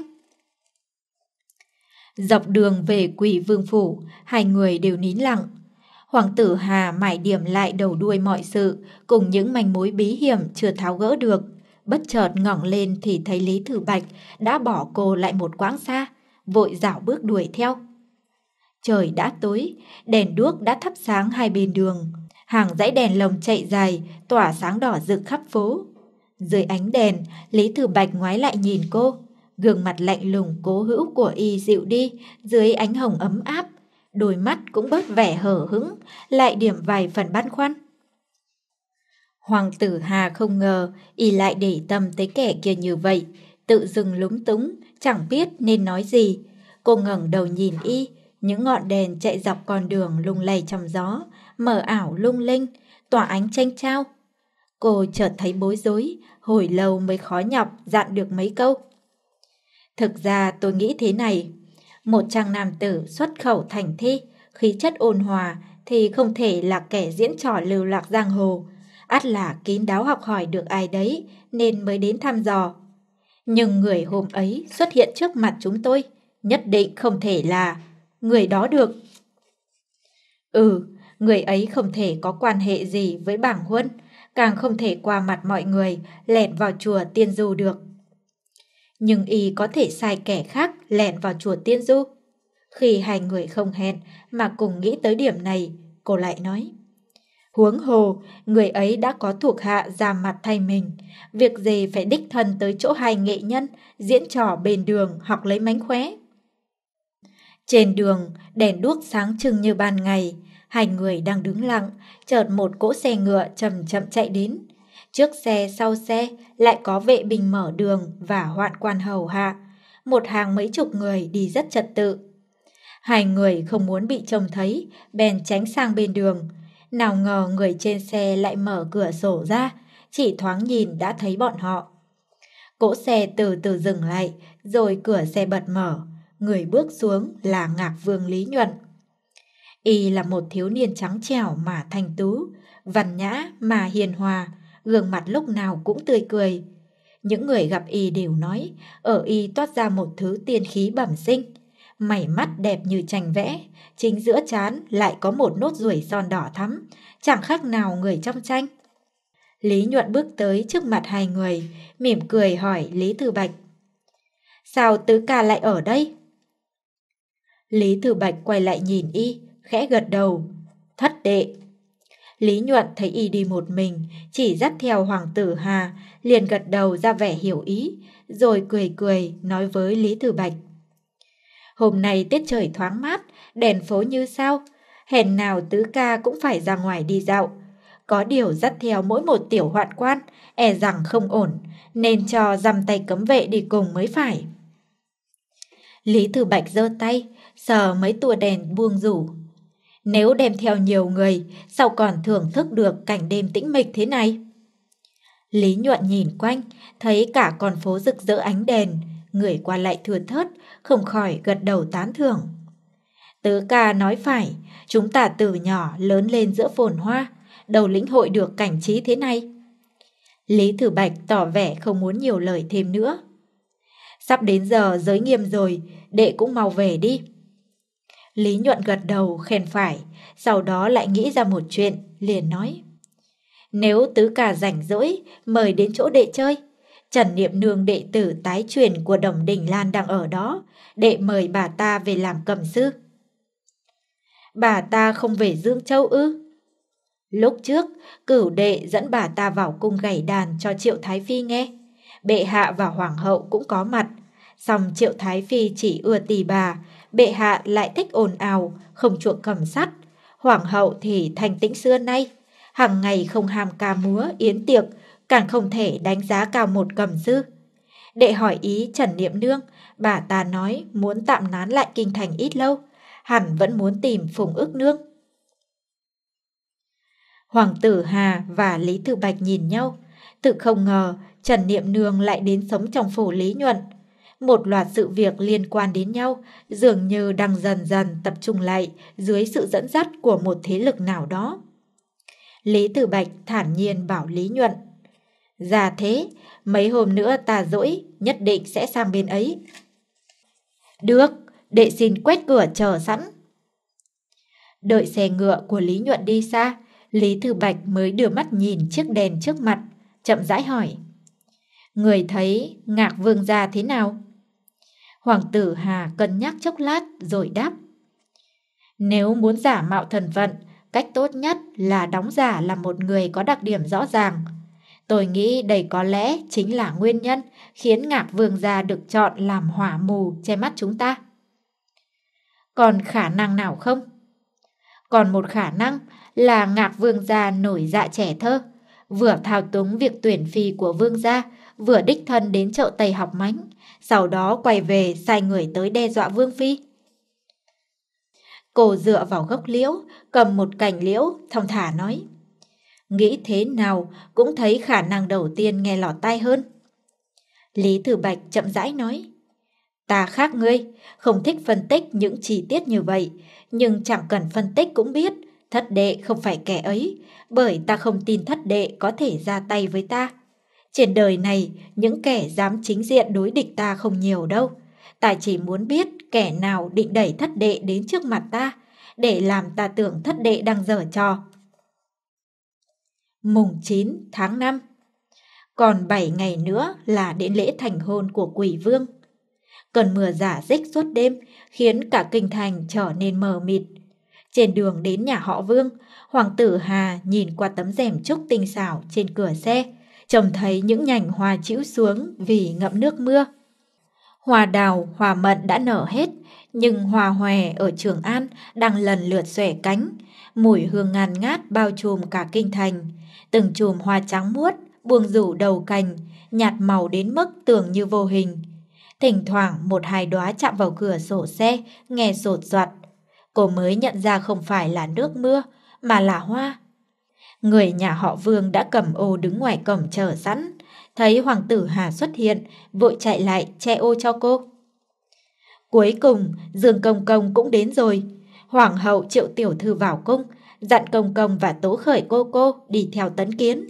A: Dọc đường về Quỷ Vương Phủ, hai người đều nín lặng. Hoàng tử Hà mải điểm lại đầu đuôi mọi sự, cùng những manh mối bí hiểm chưa tháo gỡ được. Bất chợt ngẩng lên thì thấy Lý Thư Bạch đã bỏ cô lại một quãng xa, vội dảo bước đuổi theo. Trời đã tối, đèn đuốc đã thắp sáng hai bên đường. Hàng dãy đèn lồng chạy dài, tỏa sáng đỏ rực khắp phố. Dưới ánh đèn, Lý Thư Bạch ngoái lại nhìn cô. Gương mặt lạnh lùng cố hữu của y dịu đi dưới ánh hồng ấm áp. Đôi mắt cũng bớt vẻ hở hững, lại điểm vài phần băn khoăn. Hoàng tử Hà không ngờ y lại để tâm tới kẻ kia như vậy, tự dưng lúng túng, chẳng biết nên nói gì. Cô ngẩng đầu nhìn y, Những ngọn đèn chạy dọc con đường lung lay trong gió, mờ ảo lung linh, tỏa ánh chênh chao. Cô chợt thấy bối rối, hồi lâu mới khó nhọc dặn được mấy câu. Thực ra tôi nghĩ thế này, một chàng nam tử xuất khẩu thành thi, khí chất ôn hòa thì không thể là kẻ diễn trò lưu lạc giang hồ, ắt là kín đáo học hỏi được ai đấy nên mới đến thăm dò. Nhưng người hôm ấy xuất hiện trước mặt chúng tôi, nhất định không thể là người đó được. Ừ, người ấy không thể có quan hệ gì với bảng Huân, càng không thể qua mặt mọi người lẻn vào chùa Tiên Du được. Nhưng y có thể sai kẻ khác lẻn vào chùa Tiên Du. Khi hai người không hẹn mà cùng nghĩ tới điểm này, cô lại nói: huống hồ, người ấy đã có thuộc hạ ra mặt thay mình, việc gì phải đích thân tới chỗ hai nghệ nhân diễn trò bên đường học lấy mánh khóe. Trên đường, đèn đuốc sáng trưng như ban ngày, hai người đang đứng lặng, chợt một cỗ xe ngựa chậm chậm chạy đến. Trước xe sau xe lại có vệ binh mở đường và hoạn quan hầu hạ, một hàng mấy chục người đi rất trật tự. Hai người không muốn bị trông thấy, bèn tránh sang bên đường. Nào ngờ người trên xe lại mở cửa sổ ra, chỉ thoáng nhìn đã thấy bọn họ. Cỗ xe từ từ dừng lại, rồi cửa xe bật mở. Người bước xuống là Ngạc Vương Lý Nhuận. Y là một thiếu niên trắng trẻo mà thanh tú, văn nhã mà hiền hòa, gương mặt lúc nào cũng tươi cười. Những người gặp Y đều nói, ở Y toát ra một thứ tiên khí bẩm sinh. Mày mắt đẹp như tranh vẽ, chính giữa trán lại có một nốt ruồi son đỏ thắm, chẳng khác nào người trong tranh. Lý Nhuận bước tới trước mặt hai người, mỉm cười hỏi Lý Thư Bạch: sao tứ ca lại ở đây? Lý Thư Bạch quay lại nhìn Y, khẽ gật đầu: thất đệ. Lý Nhuận thấy Y đi một mình, chỉ dắt theo Hoàng tử Hà, liền gật đầu ra vẻ hiểu ý, rồi cười cười nói với Lý Thư Bạch: hôm nay tiết trời thoáng mát, đèn phố như sao, hèn nào tứ ca cũng phải ra ngoài đi dạo. Có điều dắt theo mỗi một tiểu hoạn quan, e rằng không ổn, nên cho dăm tay cấm vệ đi cùng mới phải. Lý Thư Bạch giơ tay, sờ mấy tua đèn buông rủ. Nếu đem theo nhiều người, sao còn thưởng thức được cảnh đêm tĩnh mịch thế này? Lý Nhuận nhìn quanh, thấy cả con phố rực rỡ ánh đèn, người qua lại thưa thớt, không khỏi gật đầu tán thưởng. Tứ ca nói phải, chúng ta từ nhỏ lớn lên giữa phồn hoa, đâu lĩnh hội được cảnh trí thế này. Lý Thư Bạch tỏ vẻ không muốn nhiều lời thêm nữa. Sắp đến giờ giới nghiêm rồi, đệ cũng mau về đi. Lý Nhuận gật đầu khen phải, sau đó lại nghĩ ra một chuyện, liền nói: nếu tứ ca rảnh rỗi, mời đến chỗ đệ chơi. Trần Niệm Nương đệ tử tái truyền của Đồng Đình Lan đang ở đó, đệ mời bà ta về làm cầm sư. Bà ta không về Dương Châu ư? Lúc trước, cửu đệ dẫn bà ta vào cung gảy đàn cho Triệu Thái Phi nghe. Bệ hạ và hoàng hậu cũng có mặt. Song Triệu Thái Phi chỉ ưa tỳ bà, bệ hạ lại thích ồn ào, không chuộng cầm sắt. Hoàng hậu thì thanh tĩnh xưa nay, hàng ngày không ham ca múa, yến tiệc, càng không thể đánh giá cao một cầm sư. Đệ hỏi ý Trần Niệm Nương, bà ta nói muốn tạm nán lại kinh thành ít lâu, hẳn vẫn muốn tìm Phùng Ước Nương. Hoàng tử Hà và Lý Thư Bạch nhìn nhau, thực không ngờ Trần Niệm Nương lại đến sống trong phủ Lý Nhuận. Một loạt sự việc liên quan đến nhau dường như đang dần dần tập trung lại dưới sự dẫn dắt của một thế lực nào đó. Lý Thư Bạch thản nhiên bảo Lý Nhuận: ra thế, mấy hôm nữa ta rỗi, nhất định sẽ sang bên ấy. Được, đệ xin quét cửa chờ sẵn. Đợi xe ngựa của Lý Nhuận đi xa, Lý Thư Bạch mới đưa mắt nhìn chiếc đèn trước mặt, chậm rãi hỏi: người thấy Ngạc Vương gia thế nào? Hoàng tử Hà cân nhắc chốc lát rồi đáp: nếu muốn giả mạo thân phận, cách tốt nhất là đóng giả là một người có đặc điểm rõ ràng. Tôi nghĩ đây có lẽ chính là nguyên nhân khiến Ngạc Vương gia được chọn làm hỏa mù che mắt chúng ta. Còn khả năng nào không? Còn một khả năng là Ngạc Vương gia nổi dạ trẻ thơ, vừa thao túng việc tuyển phi của Vương gia, vừa đích thân đến chợ Tây học mánh, sau đó quay về sai người tới đe dọa Vương phi. Cô dựa vào gốc liễu, cầm một cành liễu, thong thả nói. Nghĩ thế nào cũng thấy khả năng đầu tiên nghe lọt tai hơn. Lý Thừa Bạch chậm rãi nói. Ta khác ngươi, không thích phân tích những chi tiết như vậy, nhưng chẳng cần phân tích cũng biết, thất đệ không phải kẻ ấy, bởi ta không tin thất đệ có thể ra tay với ta. Trên đời này, những kẻ dám chính diện đối địch ta không nhiều đâu. Ta chỉ muốn biết kẻ nào định đẩy thất đệ đến trước mặt ta, để làm ta tưởng thất đệ đang giở trò. Mùng chín tháng năm. Còn bảy ngày nữa là đến lễ thành hôn của Quỷ Vương. Cơn mưa rả rích suốt đêm khiến cả kinh thành trở nên mờ mịt. Trên đường đến nhà họ Vương, Hoàng tử Hà nhìn qua tấm rèm trúc tinh xảo trên cửa xe, trông thấy những nhành hoa chĩu xuống vì ngậm nước mưa. Hoa đào, hoa mận đã nở hết, nhưng hoa hòe ở Trường An đang lần lượt xòe cánh. Mùi hương ngàn ngát bao trùm cả kinh thành. Từng chùm hoa trắng muốt buông rủ đầu cành, nhạt màu đến mức tưởng như vô hình. Thỉnh thoảng một hai đóa chạm vào cửa sổ xe, nghe sột soạt. Cô mới nhận ra không phải là nước mưa, mà là hoa. Người nhà họ Vương đã cầm ô đứng ngoài cổng chờ sẵn. Thấy Hoàng tử Hà xuất hiện, vội chạy lại che ô cho cô. Cuối cùng, Dương Công Công cũng đến rồi. Hoàng hậu triệu tiểu thư vào cung, dặn Công Công và Tố Khởi cô cô đi theo tấn kiến.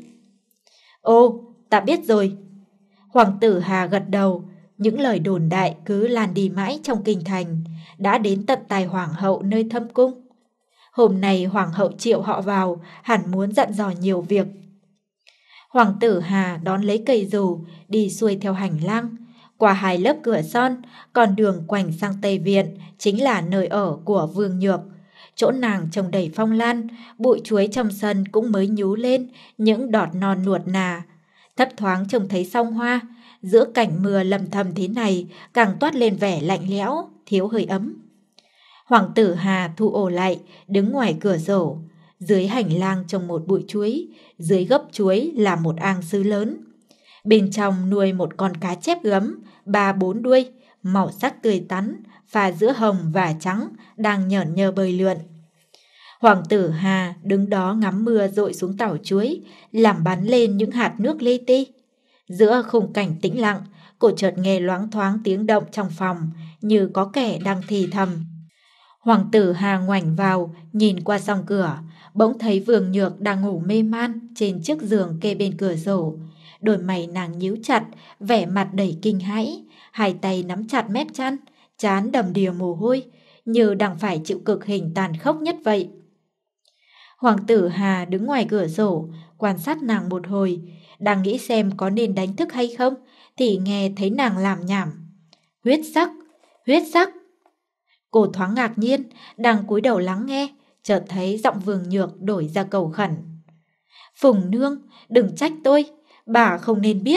A: Ô, ta biết rồi. Hoàng tử Hà gật đầu. Những lời đồn đại cứ lan đi mãi trong kinh thành, đã đến tận tai Hoàng hậu nơi thâm cung. Hôm nay Hoàng hậu triệu họ vào, hẳn muốn dặn dò nhiều việc. Hoàng tử Hà đón lấy cây dù, đi xuôi theo hành lang. Qua hai lớp cửa son, con đường quành sang Tây Viện chính là nơi ở của Vương Nhược. Chỗ nàng trồng đầy phong lan, bụi chuối trong sân cũng mới nhú lên những đọt non nuột nà. Thấp thoáng trông thấy song hoa, giữa cảnh mưa lầm thầm thế này càng toát lên vẻ lạnh lẽo, thiếu hơi ấm. Hoàng tử Hà thu ổ lại, đứng ngoài cửa sổ. Dưới hành lang trồng một bụi chuối, dưới gốc chuối là một ang sứ lớn. Bên trong nuôi một con cá chép gấm, ba bốn đuôi, màu sắc tươi tắn, pha giữa hồng và trắng, đang nhởn nhơ bơi lượn. Hoàng tử Hà đứng đó ngắm mưa dội xuống tảo chuối, làm bắn lên những hạt nước li ti. Giữa khung cảnh tĩnh lặng, cô chợt nghe loáng thoáng tiếng động trong phòng, như có kẻ đang thì thầm. Hoàng tử Hà ngoảnh vào, nhìn qua song cửa, bỗng thấy Vương Nhược đang ngủ mê man trên chiếc giường kê bên cửa sổ. Đôi mày nàng nhíu chặt, vẻ mặt đầy kinh hãi, hai tay nắm chặt mép chăn, trán đầm đìa mồ hôi, như đang phải chịu cực hình tàn khốc nhất vậy. Hoàng tử Hà đứng ngoài cửa sổ, quan sát nàng một hồi, đang nghĩ xem có nên đánh thức hay không, thì nghe thấy nàng làm nhảm. Huyết sắc, huyết sắc. Cô thoáng ngạc nhiên, đang cúi đầu lắng nghe, chợt thấy giọng Vương Nhược đổi ra cầu khẩn. Phùng nương, đừng trách tôi, bà không nên biết.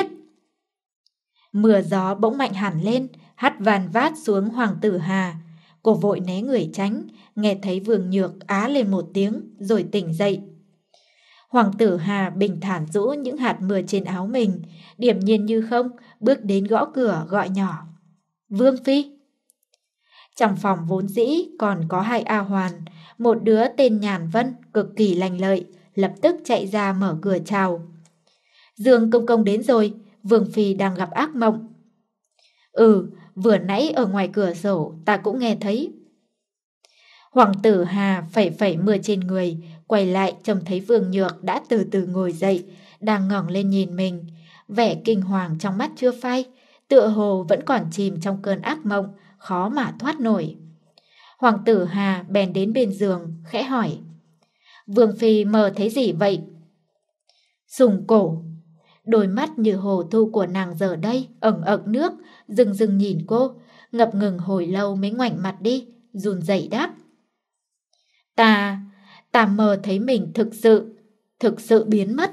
A: Mưa gió bỗng mạnh hẳn lên, hắt van vát xuống Hoàng tử Hà. Cô vội né người tránh, nghe thấy Vương Nhược á lên một tiếng, rồi tỉnh dậy. Hoàng tử Hà bình thản rũ những hạt mưa trên áo mình, điềm nhiên như không, bước đến gõ cửa gọi nhỏ. Vương Phi. Trong phòng vốn dĩ còn có hai A Hoàn, một đứa tên Nhàn Vân cực kỳ lành lợi, lập tức chạy ra mở cửa chào. Dương công công đến rồi, Vương Phi đang gặp ác mộng. Ừ, vừa nãy ở ngoài cửa sổ ta cũng nghe thấy. Hoàng tử Hà phẩy phẩy mưa trên người, quay lại trông thấy Vương Nhược đã từ từ ngồi dậy, đang ngẩng lên nhìn mình. Vẻ kinh hoàng trong mắt chưa phai, tựa hồ vẫn còn chìm trong cơn ác mộng, khó mà thoát nổi. Hoàng tử Hà bèn đến bên giường, khẽ hỏi. Vương Phi mơ thấy gì vậy? Sùng cổ. Đôi mắt như hồ thu của nàng giờ đây ẩn ực nước, rừng rừng nhìn cô, ngập ngừng hồi lâu mới ngoảnh mặt đi, run rẩy đáp. Ta, ta mơ thấy mình thực sự, thực sự biến mất.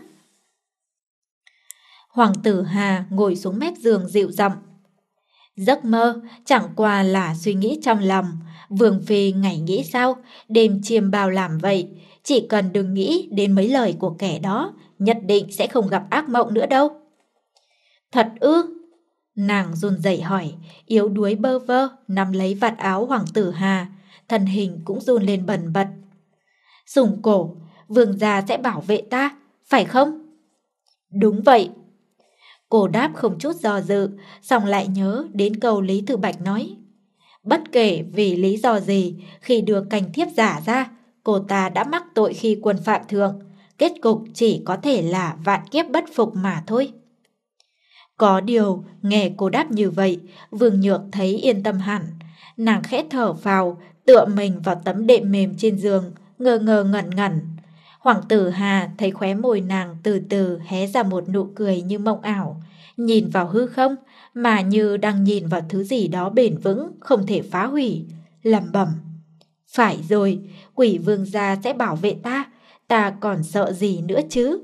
A: Hoàng tử Hà ngồi xuống mép giường dịu giọng. Giấc mơ chẳng qua là suy nghĩ trong lòng. Vương Phi ngày nghĩ sao, đêm chiêm bao làm vậy. Chỉ cần đừng nghĩ đến mấy lời của kẻ đó, nhất định sẽ không gặp ác mộng nữa đâu. Thật ư? Nàng run rẩy hỏi, yếu đuối bơ vơ, nắm lấy vạt áo Hoàng tử Hà. thân hình cũng run lên bần bật. Sùng Cổ, vương gia sẽ bảo vệ ta, phải không? Đúng vậy. Cô đáp không chút do dự, xong lại nhớ đến câu Lý Thư Bạch nói. Bất kể vì lý do gì, khi đưa canh thiếp giả ra, cô ta đã mắc tội khi quân phạm thượng. Kết cục chỉ có thể là vạn kiếp bất phục mà thôi. Có điều, nghe cô đáp như vậy, Vương Nhược thấy yên tâm hẳn. Nàng khẽ thở vào, tựa mình vào tấm đệm mềm trên giường, ngơ ngơ ngẩn ngẩn. Hoàng tử Hà thấy khóe môi nàng từ từ hé ra một nụ cười như mộng ảo, nhìn vào hư không mà như đang nhìn vào thứ gì đó bền vững, không thể phá hủy, lẩm bẩm. Phải rồi, quỷ vương gia sẽ bảo vệ ta, ta còn sợ gì nữa chứ?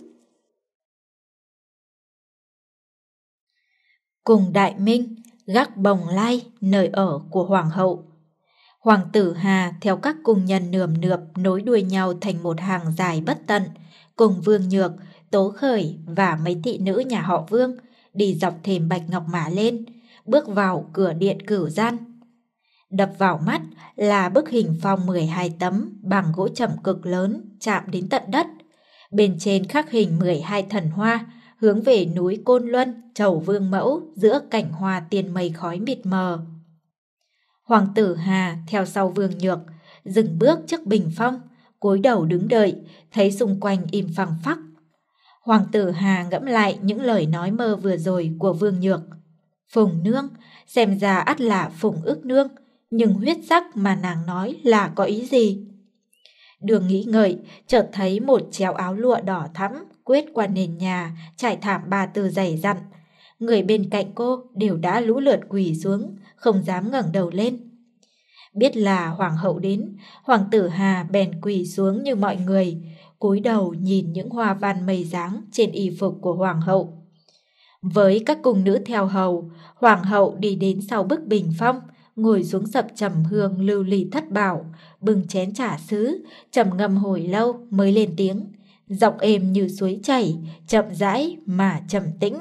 A: Cùng Đại Minh, gác Bồng Lai, nơi ở của Hoàng hậu. Hoàng tử Hà theo các cung nhân nườm nượp nối đuôi nhau thành một hàng dài bất tận, cùng Vương Nhược, Tố Khởi và mấy thị nữ nhà họ Vương đi dọc thềm bạch ngọc mã lên, bước vào cửa điện Cửu Gian. Đập vào mắt là bức hình phong mười hai tấm bằng gỗ trầm cực lớn chạm đến tận đất. Bên trên khắc hình mười hai thần hoa hướng về núi Côn Luân, chầu Vương Mẫu giữa cảnh hoa tiền mây khói mịt mờ. Hoàng tử Hà theo sau Vương Nhược, dừng bước trước bình phong, cúi đầu đứng đợi, thấy xung quanh im phăng phắc. Hoàng tử Hà ngẫm lại những lời nói mơ vừa rồi của Vương Nhược. Phùng nương, xem ra ắt là Phùng ức nương, nhưng huyết sắc mà nàng nói là có ý gì? Đường nghĩ ngợi, chợt thấy một chéo áo lụa đỏ thắm quét qua nền nhà, trải thảm ba tư dày dặn. Người bên cạnh cô đều đã lũ lượt quỳ xuống, không dám ngẩng đầu lên. Biết là hoàng hậu đến, hoàng tử Hà bèn quỳ xuống như mọi người, cúi đầu nhìn những hoa văn mây dáng trên y phục của hoàng hậu. Với các cung nữ theo hầu, hoàng hậu đi đến sau bức bình phong, ngồi xuống sập trầm hương lưu ly thất bảo, bưng chén trà sứ, trầm ngâm hồi lâu mới lên tiếng, giọng êm như suối chảy, chậm rãi mà trầm tĩnh.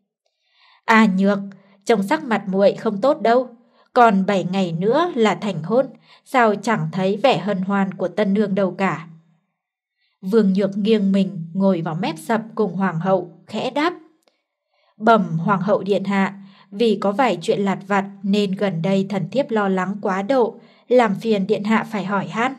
A: À Nhược, trông sắc mặt muội không tốt đâu, còn bảy ngày nữa là thành hôn, sao chẳng thấy vẻ hân hoan của tân nương đâu cả. Vương Nhược nghiêng mình ngồi vào mép sập cùng hoàng hậu, khẽ đáp. Bẩm hoàng hậu điện hạ, vì có vài chuyện lặt vặt nên gần đây thần thiếp lo lắng quá độ, làm phiền điện hạ phải hỏi han.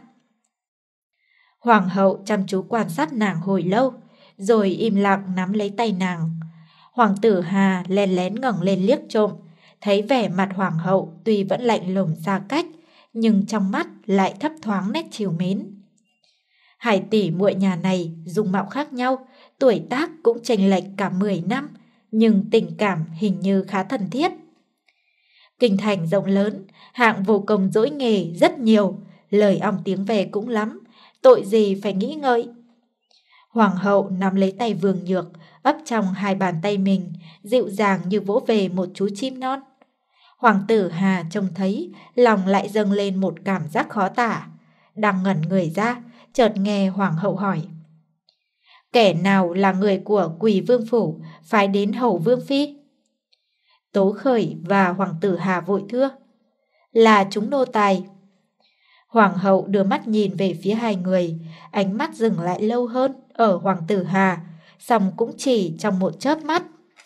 A: Hoàng hậu chăm chú quan sát nàng hồi lâu, rồi im lặng nắm lấy tay nàng. Hoàng tử Hà lén lén ngẩng lên liếc trộm, thấy vẻ mặt hoàng hậu tuy vẫn lạnh lùng xa cách, nhưng trong mắt lại thấp thoáng nét trìu mến. Hai tỷ muội nhà này dung mạo khác nhau, tuổi tác cũng chênh lệch cả mười năm, nhưng tình cảm hình như khá thân thiết. Kinh thành rộng lớn, hạng vô công dỗi nghề rất nhiều, lời ong tiếng về cũng lắm, tội gì phải nghĩ ngợi. Hoàng hậu nắm lấy tay Vương Nhược, ấp trong hai bàn tay mình, dịu dàng như vỗ về một chú chim non. Hoàng tử Hà trông thấy, lòng lại dâng lên một cảm giác khó tả. Đang ngẩn người ra, chợt nghe hoàng hậu hỏi. Kẻ nào là người của Quỳ Vương Phủ, phái đến hầu Vương Phi? Tố Khởi và hoàng tử Hà vội thưa. Là chúng nô tài. Hoàng hậu đưa mắt nhìn về phía hai người, ánh mắt dừng lại lâu hơn ở hoàng tử Hà, song cũng chỉ trong một chớp mắt.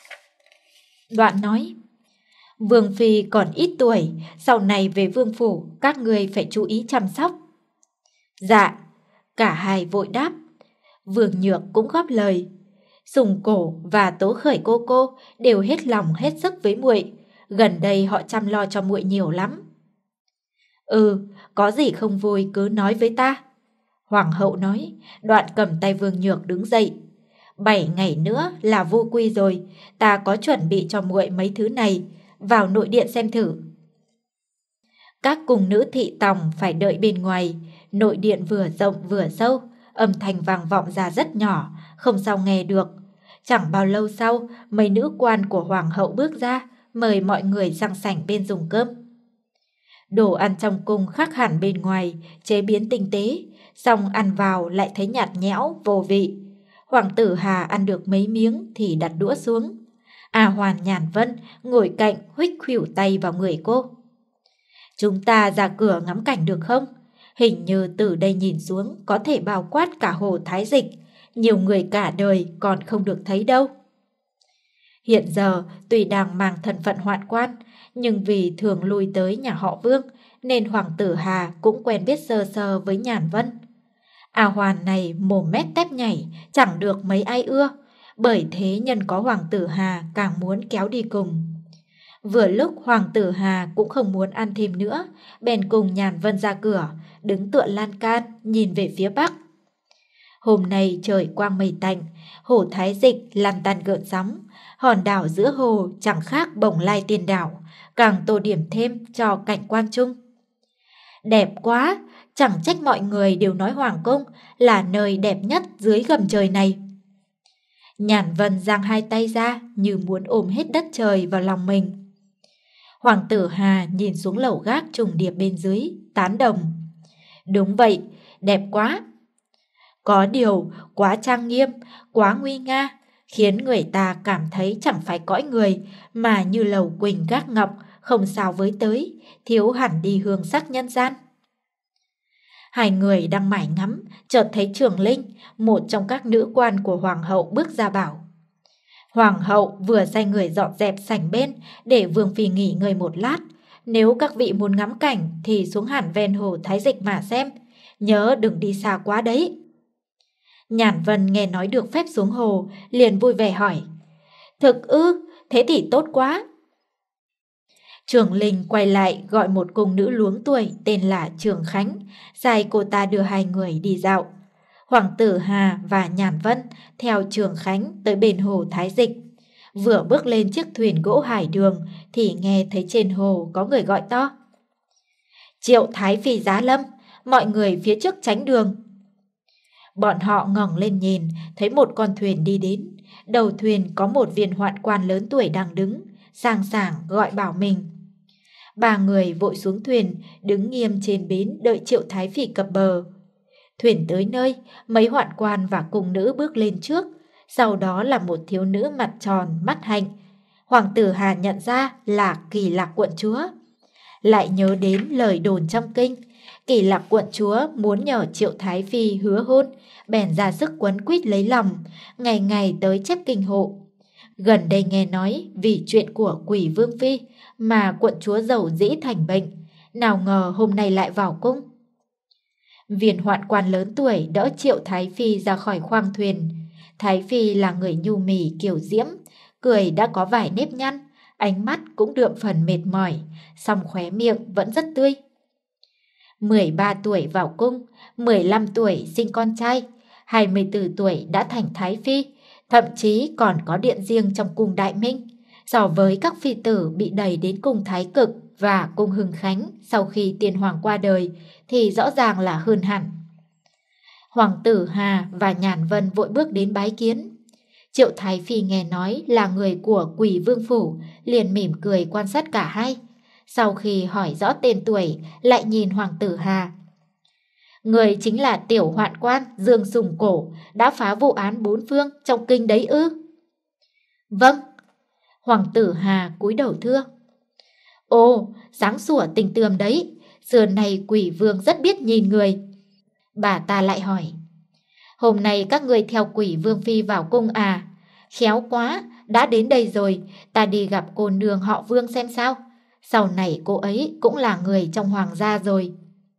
A: Đoạn nói, Vương Phi còn ít tuổi, sau này về Vương Phủ các người phải chú ý chăm sóc. Dạ, cả hai vội đáp. Vương Nhược cũng góp lời. Sùng Cổ và Tố Khởi cô cô đều hết lòng hết sức với muội, gần đây họ chăm lo cho muội nhiều lắm. Ừ, có gì không vui cứ nói với ta. Hoàng hậu nói, đoạn cầm tay Vương Nhược đứng dậy. Bảy ngày nữa là vô quy rồi, ta có chuẩn bị cho muội mấy thứ này, vào nội điện xem thử. Các cung nữ thị tòng phải đợi bên ngoài, nội điện vừa rộng vừa sâu, âm thanh vang vọng ra rất nhỏ, không sao nghe được. Chẳng bao lâu sau, mấy nữ quan của hoàng hậu bước ra, mời mọi người sang sảnh bên dùng cơm. Đồ ăn trong cung khác hẳn bên ngoài, chế biến tinh tế, xong ăn vào lại thấy nhạt nhẽo, vô vị. Hoàng tử Hà ăn được mấy miếng thì đặt đũa xuống. A Hoàn Nhàn Vân ngồi cạnh huých khuỷu tay vào người cô. Chúng ta ra cửa ngắm cảnh được không? Hình như từ đây nhìn xuống có thể bao quát cả Hồ Thái Dịch, nhiều người cả đời còn không được thấy đâu. Hiện giờ tuy đang mang thân phận hoạn quan, nhưng vì thường lui tới nhà họ Vương nên Hoàng tử Hà cũng quen biết sơ sơ với Nhàn Vân. A Hoàn này mồm mép tép nhảy, chẳng được mấy ai ưa, bởi thế nhân có Hoàng tử Hà càng muốn kéo đi cùng. Vừa lúc Hoàng tử Hà cũng không muốn ăn thêm nữa, bèn cùng Nhàn Vân ra cửa, đứng tựa lan can nhìn về phía bắc. Hôm nay trời quang mây tạnh, Hồ Thái Dịch lăn tăn gợn sóng, hòn đảo giữa hồ chẳng khác Bồng Lai Tiên Đảo, càng tô điểm thêm cho cảnh quan chung. Đẹp quá, chẳng trách mọi người đều nói Hoàng Cung là nơi đẹp nhất dưới gầm trời này. Nhàn Vân giang hai tay ra như muốn ôm hết đất trời vào lòng mình. Hoàng tử Hà nhìn xuống lầu gác trùng điệp bên dưới, tán đồng. Đúng vậy, đẹp quá. Có điều quá trang nghiêm, quá nguy nga, khiến người ta cảm thấy chẳng phải cõi người mà như lầu quỳnh gác ngọc, không sao với tới, thiếu hẳn đi hương sắc nhân gian. Hai người đang mải ngắm, chợt thấy Trường Linh, một trong các nữ quan của Hoàng hậu bước ra bảo. Hoàng hậu vừa sai người dọn dẹp sảnh bên để Vương phi nghỉ ngơi một lát. Nếu các vị muốn ngắm cảnh thì xuống hẳn ven hồ Thái Dịch mà xem, nhớ đừng đi xa quá đấy. Nhàn Vân nghe nói được phép xuống hồ, liền vui vẻ hỏi. Thực ư, thế thì tốt quá. Trường Linh quay lại gọi một cung nữ luống tuổi tên là Trường Khánh, sai cô ta đưa hai người đi dạo. Hoàng tử Hà và Nhàn Vân theo Trường Khánh tới bên hồ Thái Dịch. Vừa bước lên chiếc thuyền gỗ hải đường thì nghe thấy trên hồ có người gọi to. Triệu Thái Phi giá lâm, mọi người phía trước tránh đường. Bọn họ ngẩng lên nhìn, thấy một con thuyền đi đến. Đầu thuyền có một viên hoạn quan lớn tuổi đang đứng, sàng sàng gọi bảo mình. Ba người vội xuống thuyền, đứng nghiêm trên bến đợi Triệu Thái Phi cập bờ. Thuyền tới nơi, mấy hoạn quan và cung nữ bước lên trước, sau đó là một thiếu nữ mặt tròn, mắt hạnh. Hoàng tử Hà nhận ra là Kỳ Lạc quận chúa. Lại nhớ đến lời đồn trong kinh, Kỳ Lạc quận chúa muốn nhờ Triệu Thái Phi hứa hôn, bèn ra sức quấn quýt lấy lòng, ngày ngày tới chép kinh hộ. Gần đây nghe nói vì chuyện của Quỷ Vương Phi mà quận chúa giàu dĩ thành bệnh, nào ngờ hôm nay lại vào cung. Viên hoạn quan lớn tuổi đỡ Triệu Thái Phi ra khỏi khoang thuyền. Thái Phi là người nhu mì kiều diễm, cười đã có vài nếp nhăn, ánh mắt cũng đượm phần mệt mỏi, song khóe miệng vẫn rất tươi. mười ba tuổi vào cung, mười lăm tuổi sinh con trai, hai mươi tư tuổi đã thành Thái Phi, thậm chí còn có điện riêng trong cung Đại Minh. So với các phi tử bị đẩy đến cung Thái Cực và cung Hưng Khánh sau khi tiên hoàng qua đời thì rõ ràng là hơn hẳn. Hoàng tử Hà và Nhàn Vân vội bước đến bái kiến. Triệu Thái Phi nghe nói là người của Quỷ Vương Phủ, liền mỉm cười quan sát cả hai. Sau khi hỏi rõ tên tuổi, lại nhìn Hoàng tử Hà. Người chính là tiểu hoạn quan Dương Sùng Cổ, đã phá vụ án bốn phương trong kinh đấy ư? Vâng. Hoàng tử Hà cúi đầu thưa. Ồ, sáng sủa tình tươm đấy, xưa này Quỷ Vương rất biết nhìn người. Bà ta lại hỏi. Hôm nay các người theo Quỷ Vương Phi vào cung à? Khéo quá, đã đến đây rồi, ta đi gặp cô nương họ Vương xem sao. Sau này cô ấy cũng là người trong hoàng gia rồi.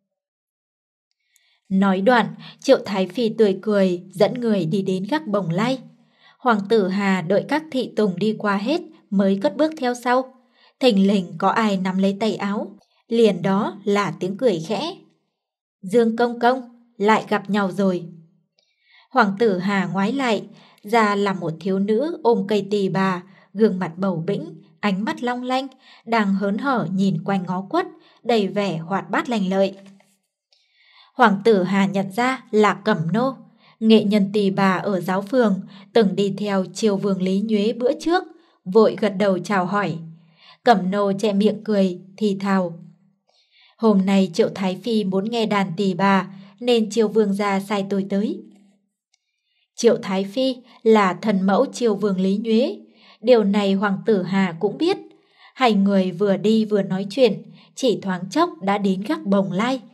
A: Nói đoạn, Triệu Thái Phi tươi cười dẫn người đi đến gác Bồng Lai. Hoàng tử Hà đợi các thị tùng đi qua hết mới cất bước theo sau. Thình lình có ai nắm lấy tay áo, liền đó là tiếng cười khẽ. Dương công công, lại gặp nhau rồi. Hoàng tử Hà ngoái lại, ra là một thiếu nữ ôm cây tỳ bà, gương mặt bầu bĩnh, ánh mắt long lanh, đang hớn hở nhìn quanh ngó quất, đầy vẻ hoạt bát lành lợi. Hoàng tử Hà nhận ra là Cẩm Nô, nghệ nhân tỳ bà ở giáo phường, từng đi theo triều vương Lý Nhuế bữa trước, vội gật đầu chào hỏi. Cẩm Nô che miệng cười, thì thào. Hôm nay Triệu Thái Phi muốn nghe đàn tỳ bà, nên triều vương gia sai tôi tới. Triệu Thái Phi là thần mẫu triều vương Lý Nhuế, điều này Hoàng tử Hà cũng biết. Hai người vừa đi vừa nói chuyện, chỉ thoáng chốc đã đến gác Bồng Lai.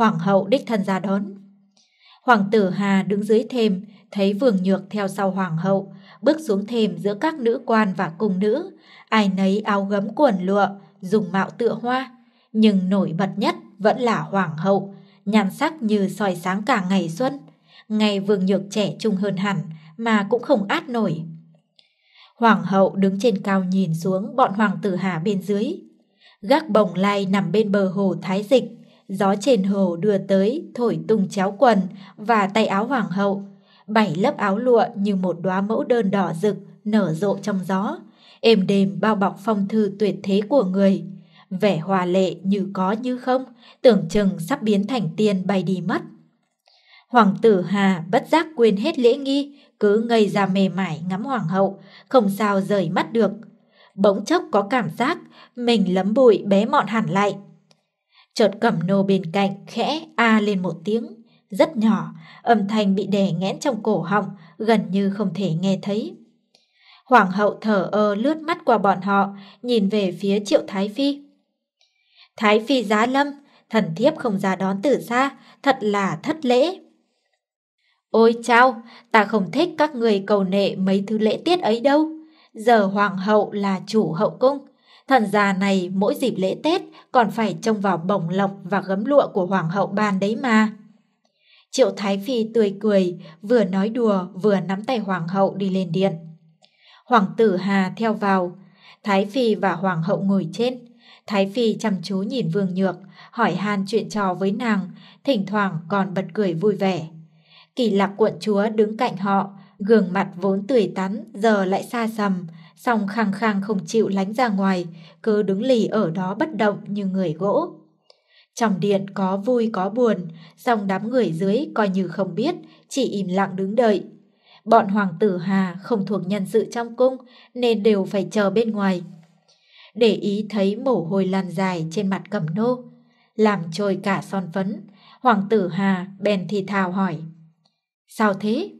A: hoàng hậu đích thân ra đón. Hoàng tử Hà đứng dưới thềm, thấy Vương Nhược theo sau hoàng hậu, bước xuống thềm giữa các nữ quan và cung nữ, ai nấy áo gấm quần lụa, dùng mạo tựa hoa, nhưng nổi bật nhất vẫn là hoàng hậu, nhan sắc như soi sáng cả ngày xuân. Ngày Vương Nhược trẻ trung hơn hẳn mà cũng không át nổi. Hoàng hậu đứng trên cao nhìn xuống bọn hoàng tử Hà bên dưới. Gác bồng lai nằm bên bờ hồ Thái Dịch, gió trên hồ đưa tới thổi tung chéo quần và tay áo hoàng hậu. Bảy lớp áo lụa như một đóa mẫu đơn đỏ rực nở rộ trong gió, êm đềm bao bọc phong thư tuyệt thế của người. Vẻ hòa lệ như có như không, tưởng chừng sắp biến thành tiên bay đi mất. Hoàng tử Hà bất giác quên hết lễ nghi, cứ ngây ra mê mải ngắm hoàng hậu, không sao rời mắt được. Bỗng chốc có cảm giác mình lấm bụi bé mọn hẳn lại. Chợt Cẩm Nô bên cạnh khẽ a lên một tiếng, rất nhỏ, âm thanh bị đè nghẽn trong cổ họng, gần như không thể nghe thấy. Hoàng hậu thở ơ lướt mắt qua bọn họ, nhìn về phía Triệu Thái Phi. Thái Phi giá lâm, thần thiếp không ra đón từ xa, thật là thất lễ. Ôi chao, ta không thích các người cầu nệ mấy thứ lễ tiết ấy đâu. Giờ hoàng hậu là chủ hậu cung, thần già này mỗi dịp lễ Tết còn phải trông vào bổng lộc và gấm lụa của hoàng hậu ban đấy mà. Triệu Thái Phi tươi cười, vừa nói đùa vừa nắm tay hoàng hậu đi lên điện. Hoàng tử Hà theo vào, Thái Phi và hoàng hậu ngồi trên. Thái Phi chăm chú nhìn Vương Nhược, hỏi han chuyện trò với nàng, thỉnh thoảng còn bật cười vui vẻ. Kỳ Lạc quận chúa đứng cạnh họ, gương mặt vốn tươi tắn giờ lại xa sầm, song khăng khăng không chịu lánh ra ngoài, cứ đứng lì ở đó bất động như người gỗ. Trong điện có vui có buồn, song đám người dưới coi như không biết, chỉ im lặng đứng đợi. Bọn hoàng tử Hà không thuộc nhân sự trong cung nên đều phải chờ bên ngoài. Để ý thấy mồ hôi lan dài trên mặt Cẩm Nô, làm trôi cả son phấn, hoàng tử Hà bèn thì thào hỏi. Sao thế?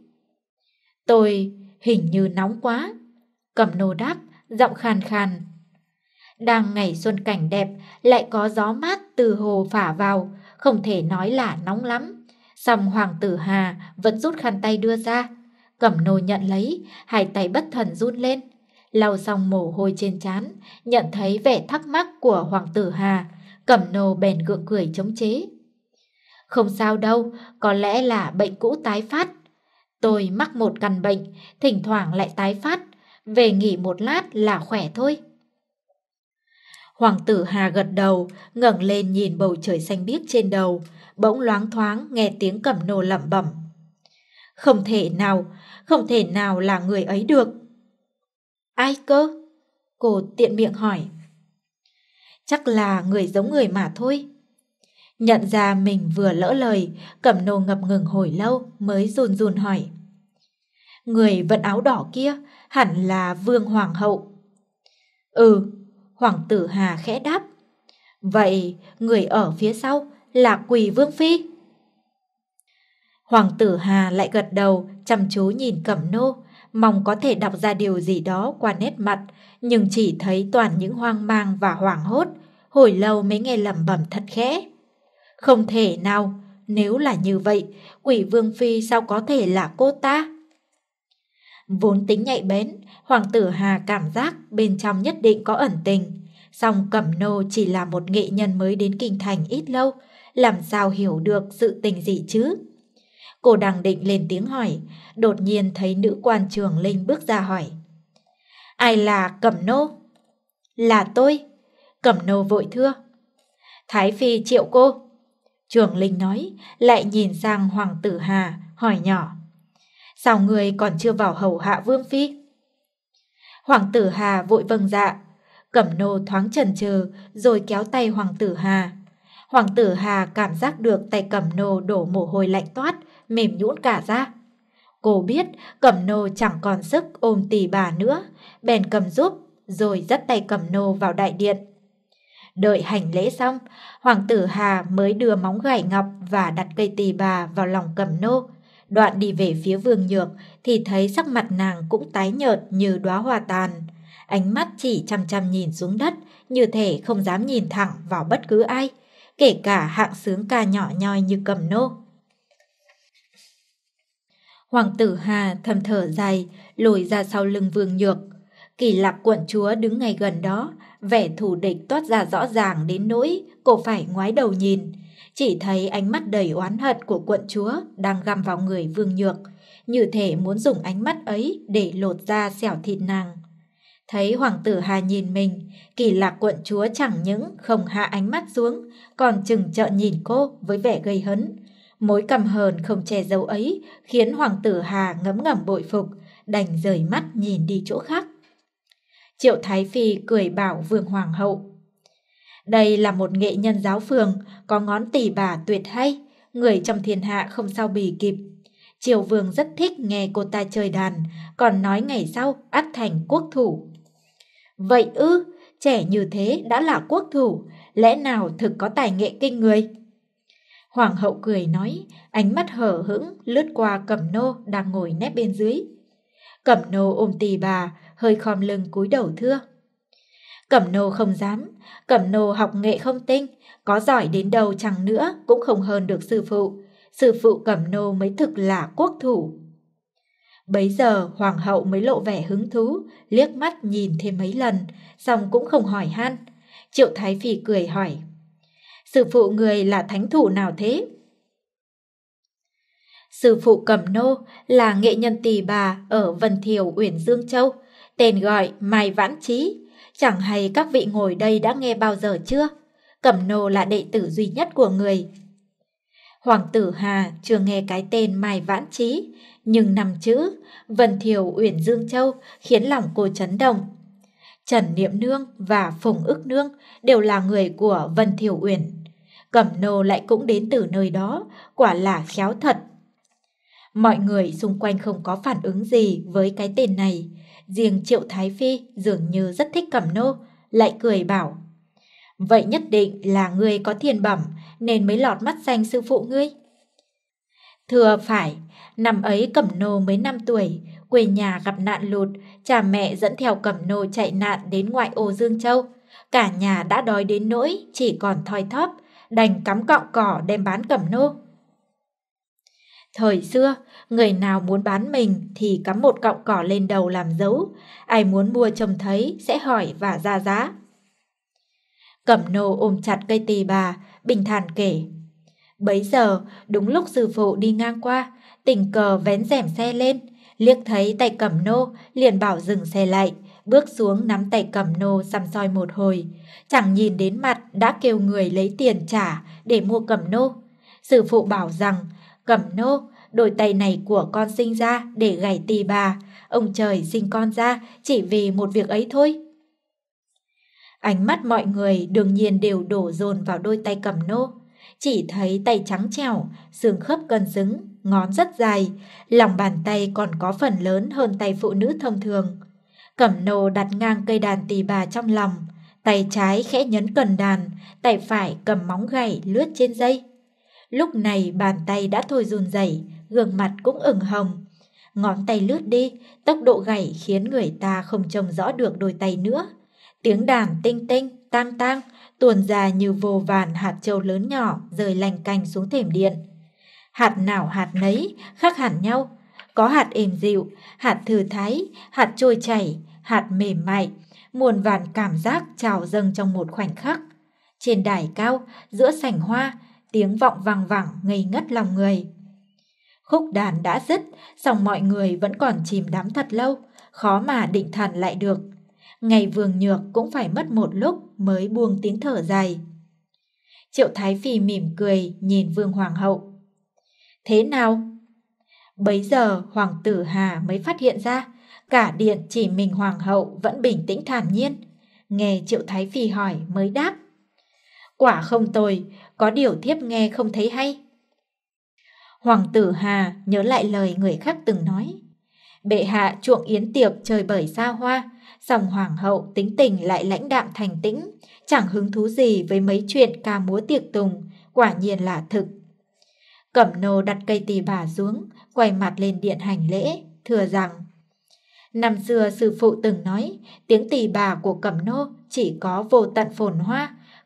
A: Tôi hình như nóng quá. Cẩm Nô đáp, giọng khàn khàn. Đang ngày xuân cảnh đẹp, lại có gió mát từ hồ phả vào, không thể nói là nóng lắm. Song hoàng tử Hà vẫn rút khăn tay đưa ra. Cẩm Nô nhận lấy, hai tay bất thần run lên. Lau xong mồ hôi trên trán, nhận thấy vẻ thắc mắc của hoàng tử Hà, Cẩm Nô bèn gượng cười chống chế. Không sao đâu, có lẽ là bệnh cũ tái phát. Tôi mắc một căn bệnh, thỉnh thoảng lại tái phát, về nghỉ một lát là khỏe thôi. Hoàng tử Hà gật đầu, ngẩng lên nhìn bầu trời xanh biếc trên đầu, bỗng loáng thoáng nghe tiếng Cẩm Nô lẩm bẩm. Không thể nào, không thể nào là người ấy được. Ai cơ? Cô tiện miệng hỏi. Chắc là người giống người mà thôi. Nhận ra mình vừa lỡ lời, Cẩm Nô ngập ngừng hồi lâu mới run run hỏi. Người vận áo đỏ kia hẳn là Vương Hoàng hậu. Ừ, hoàng tử Hà khẽ đáp. Vậy người ở phía sau là Quỳ Vương Phi? Hoàng tử Hà lại gật đầu, chăm chú nhìn Cẩm Nô, mong có thể đọc ra điều gì đó qua nét mặt, nhưng chỉ thấy toàn những hoang mang và hoảng hốt, hồi lâu mới nghe lẩm bẩm thật khẽ. Không thể nào, nếu là như vậy, Quỷ Vương Phi sao có thể là cô ta? Vốn tính nhạy bén, hoàng tử Hà cảm giác bên trong nhất định có ẩn tình. Song Cẩm Nô chỉ là một nghệ nhân mới đến kinh thành ít lâu, làm sao hiểu được sự tình gì chứ? Cô đang định lên tiếng hỏi, đột nhiên thấy nữ quan Trường Linh bước ra hỏi. Ai là Cẩm Nô? Là tôi. Cẩm Nô vội thưa. Thái Phi triệu cô. Trường Linh nói, lại nhìn sang hoàng tử Hà, hỏi nhỏ. Sao người còn chưa vào hầu hạ Vương Phi? Hoàng tử Hà vội vâng dạ. Cẩm Nô thoáng chần chừ rồi kéo tay hoàng tử Hà. Hoàng tử Hà cảm giác được tay Cẩm Nô đổ mồ hôi lạnh toát, mềm nhũn cả ra. Cô biết Cẩm Nô chẳng còn sức ôm tỉ bà nữa, bèn cầm giúp rồi dắt tay Cẩm Nô vào đại điện. Đợi hành lễ xong, hoàng tử Hà mới đưa móng gảy ngọc và đặt cây tỳ bà vào lòng Cẩm Nô. Đoạn đi về phía Vương Nhược thì thấy sắc mặt nàng cũng tái nhợt như đóa hoa tàn. Ánh mắt chỉ chăm chăm nhìn xuống đất, như thể không dám nhìn thẳng vào bất cứ ai. kể cả hạng sướng ca nhỏ nhoi như Cẩm Nô. Hoàng tử Hà thầm thở dài, lùi ra sau lưng Vương Nhược. Kỳ Lạc quận chúa đứng ngay gần đó, vẻ thù địch toát ra rõ ràng đến nỗi cô phải ngoái đầu nhìn. Chỉ thấy ánh mắt đầy oán hận của quận chúa đang găm vào người Vương Nhược, như thể muốn dùng ánh mắt ấy để lột da xẻo thịt nàng. Thấy hoàng tử Hà nhìn mình, Kỳ Lạc quận chúa chẳng những không hạ ánh mắt xuống, còn chừng trợn nhìn cô với vẻ gây hấn. Mối căm hờn không che giấu ấy khiến hoàng tử Hà ngấm ngầm bội phục, đành rời mắt nhìn đi chỗ khác. Triệu Thái Phi cười bảo Vương Hoàng hậu: đây là một nghệ nhân giáo phường, có ngón tỳ bà tuyệt hay, người trong thiên hạ không sao bì kịp. Triều Vương rất thích nghe cô ta chơi đàn, còn nói ngày sau ắt thành quốc thủ. Vậy ư, trẻ như thế đã là quốc thủ, lẽ nào thực có tài nghệ kinh người? Hoàng hậu cười nói, ánh mắt hở hững lướt qua Cẩm Nô đang ngồi nép bên dưới. Cẩm Nô ôm tỳ bà, hơi khom lưng cúi đầu thưa: Cẩm Nô không dám, Cẩm Nô học nghệ không tinh, có giỏi đến đâu chăng nữa cũng không hơn được sư phụ. Sư phụ Cẩm Nô mới thực là quốc thủ. Bấy giờ hoàng hậu mới lộ vẻ hứng thú, liếc mắt nhìn thêm mấy lần, xong cũng không hỏi han. Triệu Thái Phi cười hỏi: sư phụ người là thánh thủ nào thế? Sư phụ Cẩm Nô là nghệ nhân tỳ bà ở Vân Thiều Uyển Dương Châu, tên gọi Mai Vãn Trí. Chẳng hay các vị ngồi đây đã nghe bao giờ chưa? Cẩm Nô là đệ tử duy nhất của người. Hoàng tử Hà chưa nghe cái tên Mai Vãn Trí, nhưng năm chữ Vân Thiều Uyển Dương Châu khiến lòng cô chấn động. Trần Niệm Nương và Phùng Ức Nương đều là người của Vân Thiều Uyển. Cẩm Nô lại cũng đến từ nơi đó, quả là khéo thật. Mọi người xung quanh không có phản ứng gì với cái tên này. Riêng Triệu Thái Phi dường như rất thích Cẩm Nô, lại cười bảo: vậy nhất định là ngươi có thiên bẩm nên mới lọt mắt xanh sư phụ ngươi. Thưa phải, năm ấy Cẩm Nô mới năm tuổi, quê nhà gặp nạn lụt, cha mẹ dẫn theo Cẩm Nô chạy nạn đến ngoại ô Dương Châu. Cả nhà đã đói đến nỗi chỉ còn thoi thóp, đành cắm cọng cỏ đem bán Cẩm Nô. Thời xưa, người nào muốn bán mình thì cắm một cọng cỏ lên đầu làm dấu, ai muốn mua trông thấy sẽ hỏi và ra giá. Cẩm Nô ôm chặt cây tỳ bà, bình thản kể: bấy giờ, đúng lúc sư phụ đi ngang qua, tình cờ vén rèm xe lên, liếc thấy tay Cẩm Nô, liền bảo dừng xe lại, bước xuống nắm tay Cẩm Nô săm soi một hồi, chẳng nhìn đến mặt đã kêu người lấy tiền trả để mua Cẩm Nô. Sư phụ bảo rằng: Cẩm Nô, đôi tay này của con sinh ra để gảy tỳ bà, ông trời sinh con ra chỉ vì một việc ấy thôi. Ánh mắt mọi người đương nhiên đều đổ dồn vào đôi tay Cẩm Nô. Chỉ thấy tay trắng trẻo, xương khớp cân xứng, ngón rất dài, lòng bàn tay còn có phần lớn hơn tay phụ nữ thông thường. Cẩm Nô đặt ngang cây đàn tỳ bà trong lòng, tay trái khẽ nhấn cần đàn, tay phải cầm móng gảy lướt trên dây. Lúc này bàn tay đã thôi run rẩy, gương mặt cũng ửng hồng. Ngón tay lướt đi, tốc độ gảy khiến người ta không trông rõ được đôi tay nữa. Tiếng đàn tinh tinh, tang tang tuôn ra như vô vàn hạt châu lớn nhỏ rơi lanh canh xuống thềm điện. Hạt nào hạt nấy khác hẳn nhau, có hạt êm dịu, hạt thư thái, hạt trôi chảy, hạt mềm mại, muôn vàn cảm giác trào dâng trong một khoảnh khắc. Trên đài cao, giữa sảnh hoa, tiếng vọng vang vẳng ngây ngất lòng người. Khúc đàn đã dứt, song mọi người vẫn còn chìm đắm thật lâu, khó mà định thần lại được. Ngay Vương Nhược cũng phải mất một lúc mới buông tiếng thở dài. Triệu Thái Phi mỉm cười nhìn Vương Hoàng hậu. Thế nào? Bấy giờ Hoàng tử Hà mới phát hiện ra, cả điện chỉ mình Hoàng hậu vẫn bình tĩnh thản nhiên. Nghe Triệu Thái Phi hỏi mới đáp: quả không tồi, có điều thiếp nghe không thấy hay. Hoàng tử Hà nhớ lại lời người khác từng nói: bệ hạ chuộng yến tiệc chơi bời xa hoa, song hoàng hậu tính tình lại lãnh đạm thành tĩnh, chẳng hứng thú gì với mấy chuyện ca múa tiệc tùng, quả nhiên là thực. Cẩm Nô đặt cây tỳ bà xuống, quay mặt lên điện hành lễ, thưa rằng: năm xưa sư phụ từng nói tiếng tỳ bà của Cẩm Nô chỉ có vô tận phồn hoa,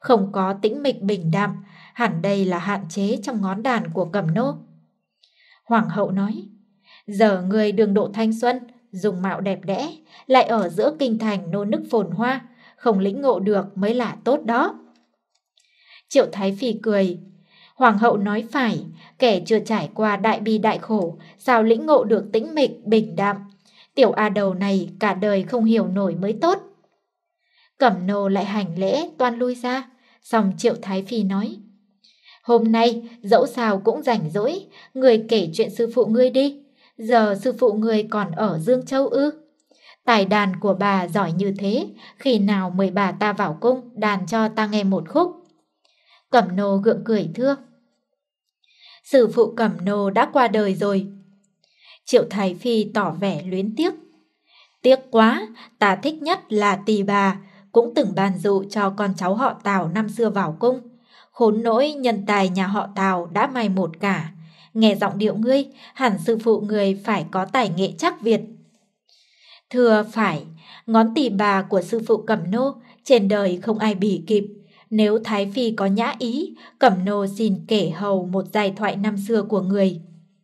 A: không có tĩnh mịch bình đạm, hẳn đây là hạn chế trong ngón đàn của Cẩm Nô. Hoàng hậu nói, giờ người đường độ thanh xuân, dùng mạo đẹp đẽ, lại ở giữa kinh thành nô nức phồn hoa, không lĩnh ngộ được mới là tốt đó. Triệu Thái Phi cười, Hoàng hậu nói phải, kẻ chưa trải qua đại bi đại khổ, sao lĩnh ngộ được tĩnh mịch bình đạm. Tiểu A Đầu này cả đời không hiểu nổi mới tốt. Cẩm Nô lại hành lễ toan lui ra, xong Triệu Thái Phi nói, hôm nay dẫu sao cũng rảnh rỗi, người kể chuyện sư phụ ngươi đi. Giờ sư phụ ngươi còn ở Dương Châu ư? Tài đàn của bà giỏi như thế, khi nào mời bà ta vào cung đàn cho ta nghe một khúc. Cẩm Nô gượng cười thưa, sư phụ Cẩm Nô đã qua đời rồi. Triệu Thái Phi tỏ vẻ luyến tiếc, tiếc quá, ta thích nhất là tỳ bà, cũng từng ban dụ cho con cháu họ Tào năm xưa vào cung. Khốn nỗi nhân tài nhà họ Tào đã mai một cả. Nghe giọng điệu ngươi, hẳn sư phụ người phải có tài nghệ chắc Việt. Thưa phải, ngón tỳ bà của sư phụ Cẩm Nô trên đời không ai bì kịp. Nếu Thái Phi có nhã ý, Cẩm Nô xin kể hầu một giai thoại năm xưa của người.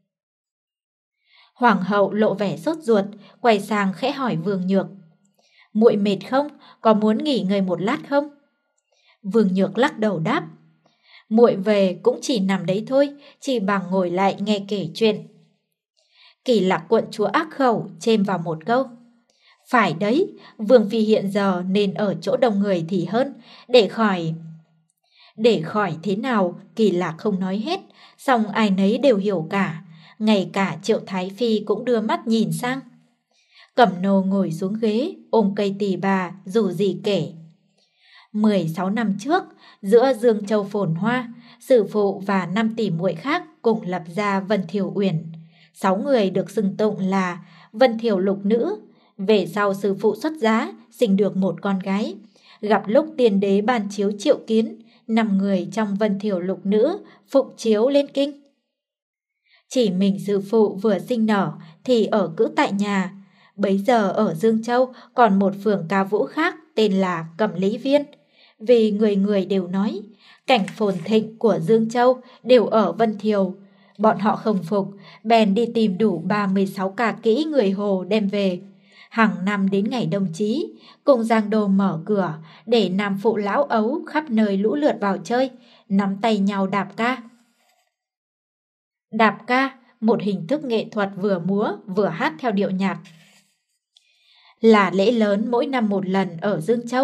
A: Hoàng hậu lộ vẻ sốt ruột, quay sang khẽ hỏi Vương Nhược, muội mệt không, có muốn nghỉ ngơi một lát không? Vương Nhược lắc đầu đáp, muội về cũng chỉ nằm đấy thôi, chỉ bằng ngồi lại nghe kể chuyện. Kỳ Lạc quận chúa ác khẩu chêm vào một câu, phải đấy, Vương phi hiện giờ nên ở chỗ đông người thì hơn, để khỏi... Để khỏi thế nào, Kỳ Lạc không nói hết, song ai nấy đều hiểu cả, ngay cả Triệu Thái Phi cũng đưa mắt nhìn sang. Cẩm Nô ngồi xuống ghế, ôm cây tỳ bà, dù gì kể. mười sáu năm trước, giữa Dương Châu phồn hoa, sư phụ và năm tỷ muội khác cùng lập ra Vân Thiều Uyển. Sáu người được xưng tụng là Vân Thiều Lục Nữ. Về sau sư phụ xuất giá, sinh được một con gái. Gặp lúc tiên đế ban chiếu triệu kiến, năm người trong Vân Thiều Lục Nữ phụng chiếu lên kinh. Chỉ mình sư phụ vừa sinh nở thì ở cữ tại nhà. Bấy giờ ở Dương Châu còn một phường ca vũ khác tên là Cẩm Lý Viên. Vì người người đều nói, cảnh phồn thịnh của Dương Châu đều ở Vân Thiều. Bọn họ không phục, bèn đi tìm đủ ba mươi sáu ca kỹ người Hồ đem về. Hàng năm đến ngày đông chí, cùng Giang Đô mở cửa để nam phụ lão ấu khắp nơi lũ lượt vào chơi, nắm tay nhau đạp ca. Đạp ca, một hình thức nghệ thuật vừa múa vừa hát theo điệu nhạc. Là lễ lớn mỗi năm một lần ở Dương Châu.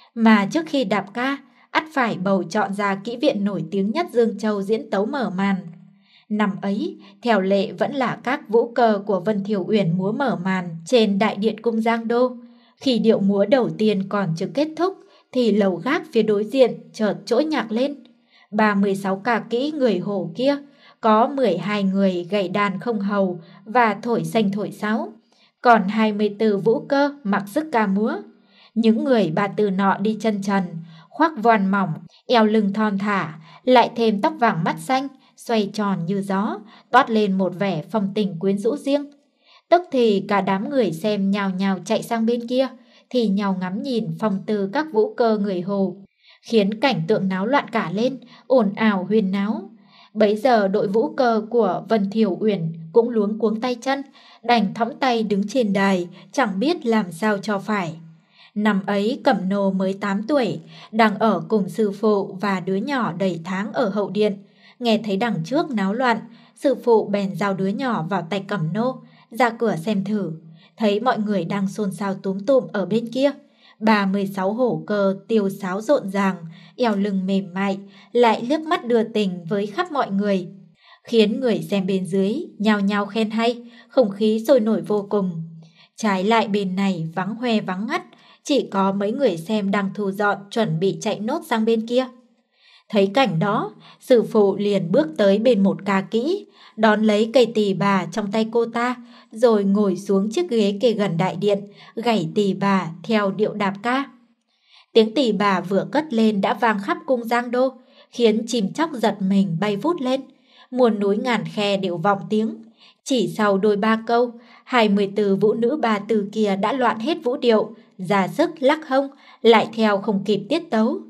A: Mà trước khi đạp ca, ắt phải bầu chọn ra kỹ viện nổi tiếng nhất Dương Châu diễn tấu mở màn. Năm ấy, theo lệ vẫn là các vũ cơ của Vân Thiều Uyển múa mở màn trên đại điện cung Giang Đô. Khi điệu múa đầu tiên còn chưa kết thúc, thì lầu gác phía đối diện chợt trỗi nhạc lên. ba mươi sáu ca kỹ người Hồ kia, có mười hai người gảy đàn không hầu và thổi xanh thổi sáo, còn hai mươi tư vũ cơ mặc sức ca múa. Những người bà từ nọ đi chân trần, khoác voan mỏng, eo lưng thon thả, lại thêm tóc vàng mắt xanh, xoay tròn như gió, toát lên một vẻ phong tình quyến rũ riêng. Tức thì cả đám người xem nhào nhào chạy sang bên kia, thì nhào ngắm nhìn phong tư các vũ cơ người Hồ, khiến cảnh tượng náo loạn cả lên, ồn ào huyên náo. Bấy giờ đội vũ cơ của Vân Thiều Uyển cũng luống cuống tay chân, đành thõng tay đứng trên đài, chẳng biết làm sao cho phải. Năm ấy Cẩm Nô mới tám tuổi, đang ở cùng sư phụ và đứa nhỏ đầy tháng ở hậu điện. Nghe thấy đằng trước náo loạn, sư phụ bèn giao đứa nhỏ vào tay Cẩm Nô, ra cửa xem thử. Thấy mọi người đang xôn xao túm tụm ở bên kia. ba mươi sáu hổ cơ tiêu sáo rộn ràng, eo lưng mềm mại, lại liếc mắt đưa tình với khắp mọi người, khiến người xem bên dưới nhao nhao khen hay, không khí sôi nổi vô cùng. Trái lại bên này vắng hoe vắng ngắt, chỉ có mấy người xem đang thu dọn chuẩn bị chạy nốt sang bên kia. Thấy cảnh đó, sư phụ liền bước tới bên một ca kỹ, đón lấy cây tỳ bà trong tay cô ta, rồi ngồi xuống chiếc ghế kề gần đại điện, gảy tỳ bà theo điệu đạp ca. Tiếng tỳ bà vừa cất lên đã vang khắp cung Giang Đô, khiến chim chóc giật mình bay vút lên. Muôn núi ngàn khe đều vọng tiếng. Chỉ sau đôi ba câu, hai mươi tư vũ nữ bà từ kia đã loạn hết vũ điệu, ra sức lắc hông, lại theo không kịp tiết tấu.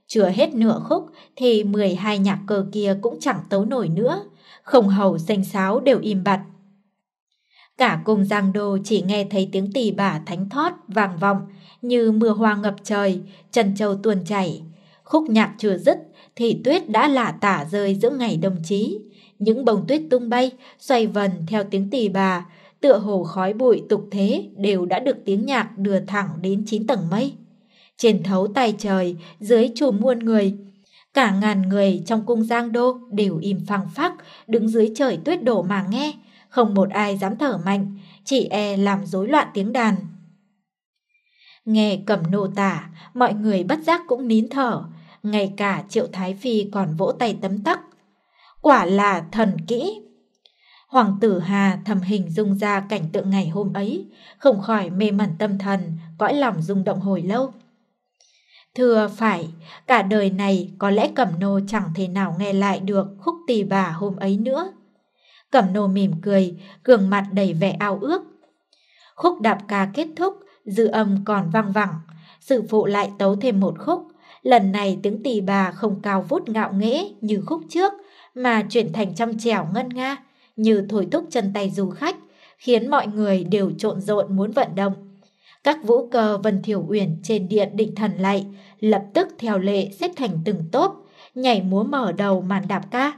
A: Chưa hết nửa khúc thì mười hai nhạc cờ kia cũng chẳng tấu nổi nữa, không hầu sanh sáo đều im bặt. Cả cung Giang Đô chỉ nghe thấy tiếng tỳ bà thánh thót vang vọng như mưa hoa ngập trời, trân châu tuôn chảy. Khúc nhạc chưa dứt thì tuyết đã lả tả rơi giữa ngày đồng chí. Những bông tuyết tung bay, xoay vần theo tiếng tỳ bà, tựa hồ khói bụi tục thế đều đã được tiếng nhạc đưa thẳng đến chín tầng mây. Trên thấu tay trời, dưới chùm muôn người, cả ngàn người trong cung Giang Đô đều im phăng phắc, đứng dưới trời tuyết đổ mà nghe, không một ai dám thở mạnh, chỉ e làm rối loạn tiếng đàn. Nghe Cẩm Nô tả, mọi người bất giác cũng nín thở, ngay cả Triệu Thái Phi còn vỗ tay tấm tắc. Quả là thần kỹ. Hoàng tử Hà thầm hình dung ra cảnh tượng ngày hôm ấy, không khỏi mê mẩn tâm thần, cõi lòng rung động hồi lâu. Thưa phải, cả đời này có lẽ Cẩm Nô chẳng thể nào nghe lại được khúc tỳ bà hôm ấy nữa. Cẩm Nô mỉm cười, gương mặt đầy vẻ ao ước. Khúc đạp ca kết thúc, dư âm còn vang vẳng, sư phụ lại tấu thêm một khúc. Lần này tiếng tỳ bà không cao vút ngạo nghễ như khúc trước, mà chuyển thành trong trẻo ngân nga, như thổi thúc chân tay du khách, khiến mọi người đều trộn rộn muốn vận động. Các vũ cơ Vân Thiểu Uyển trên điện Định Thần Lạy lập tức theo lệ xếp thành từng tốp, nhảy múa mở đầu màn đạp ca.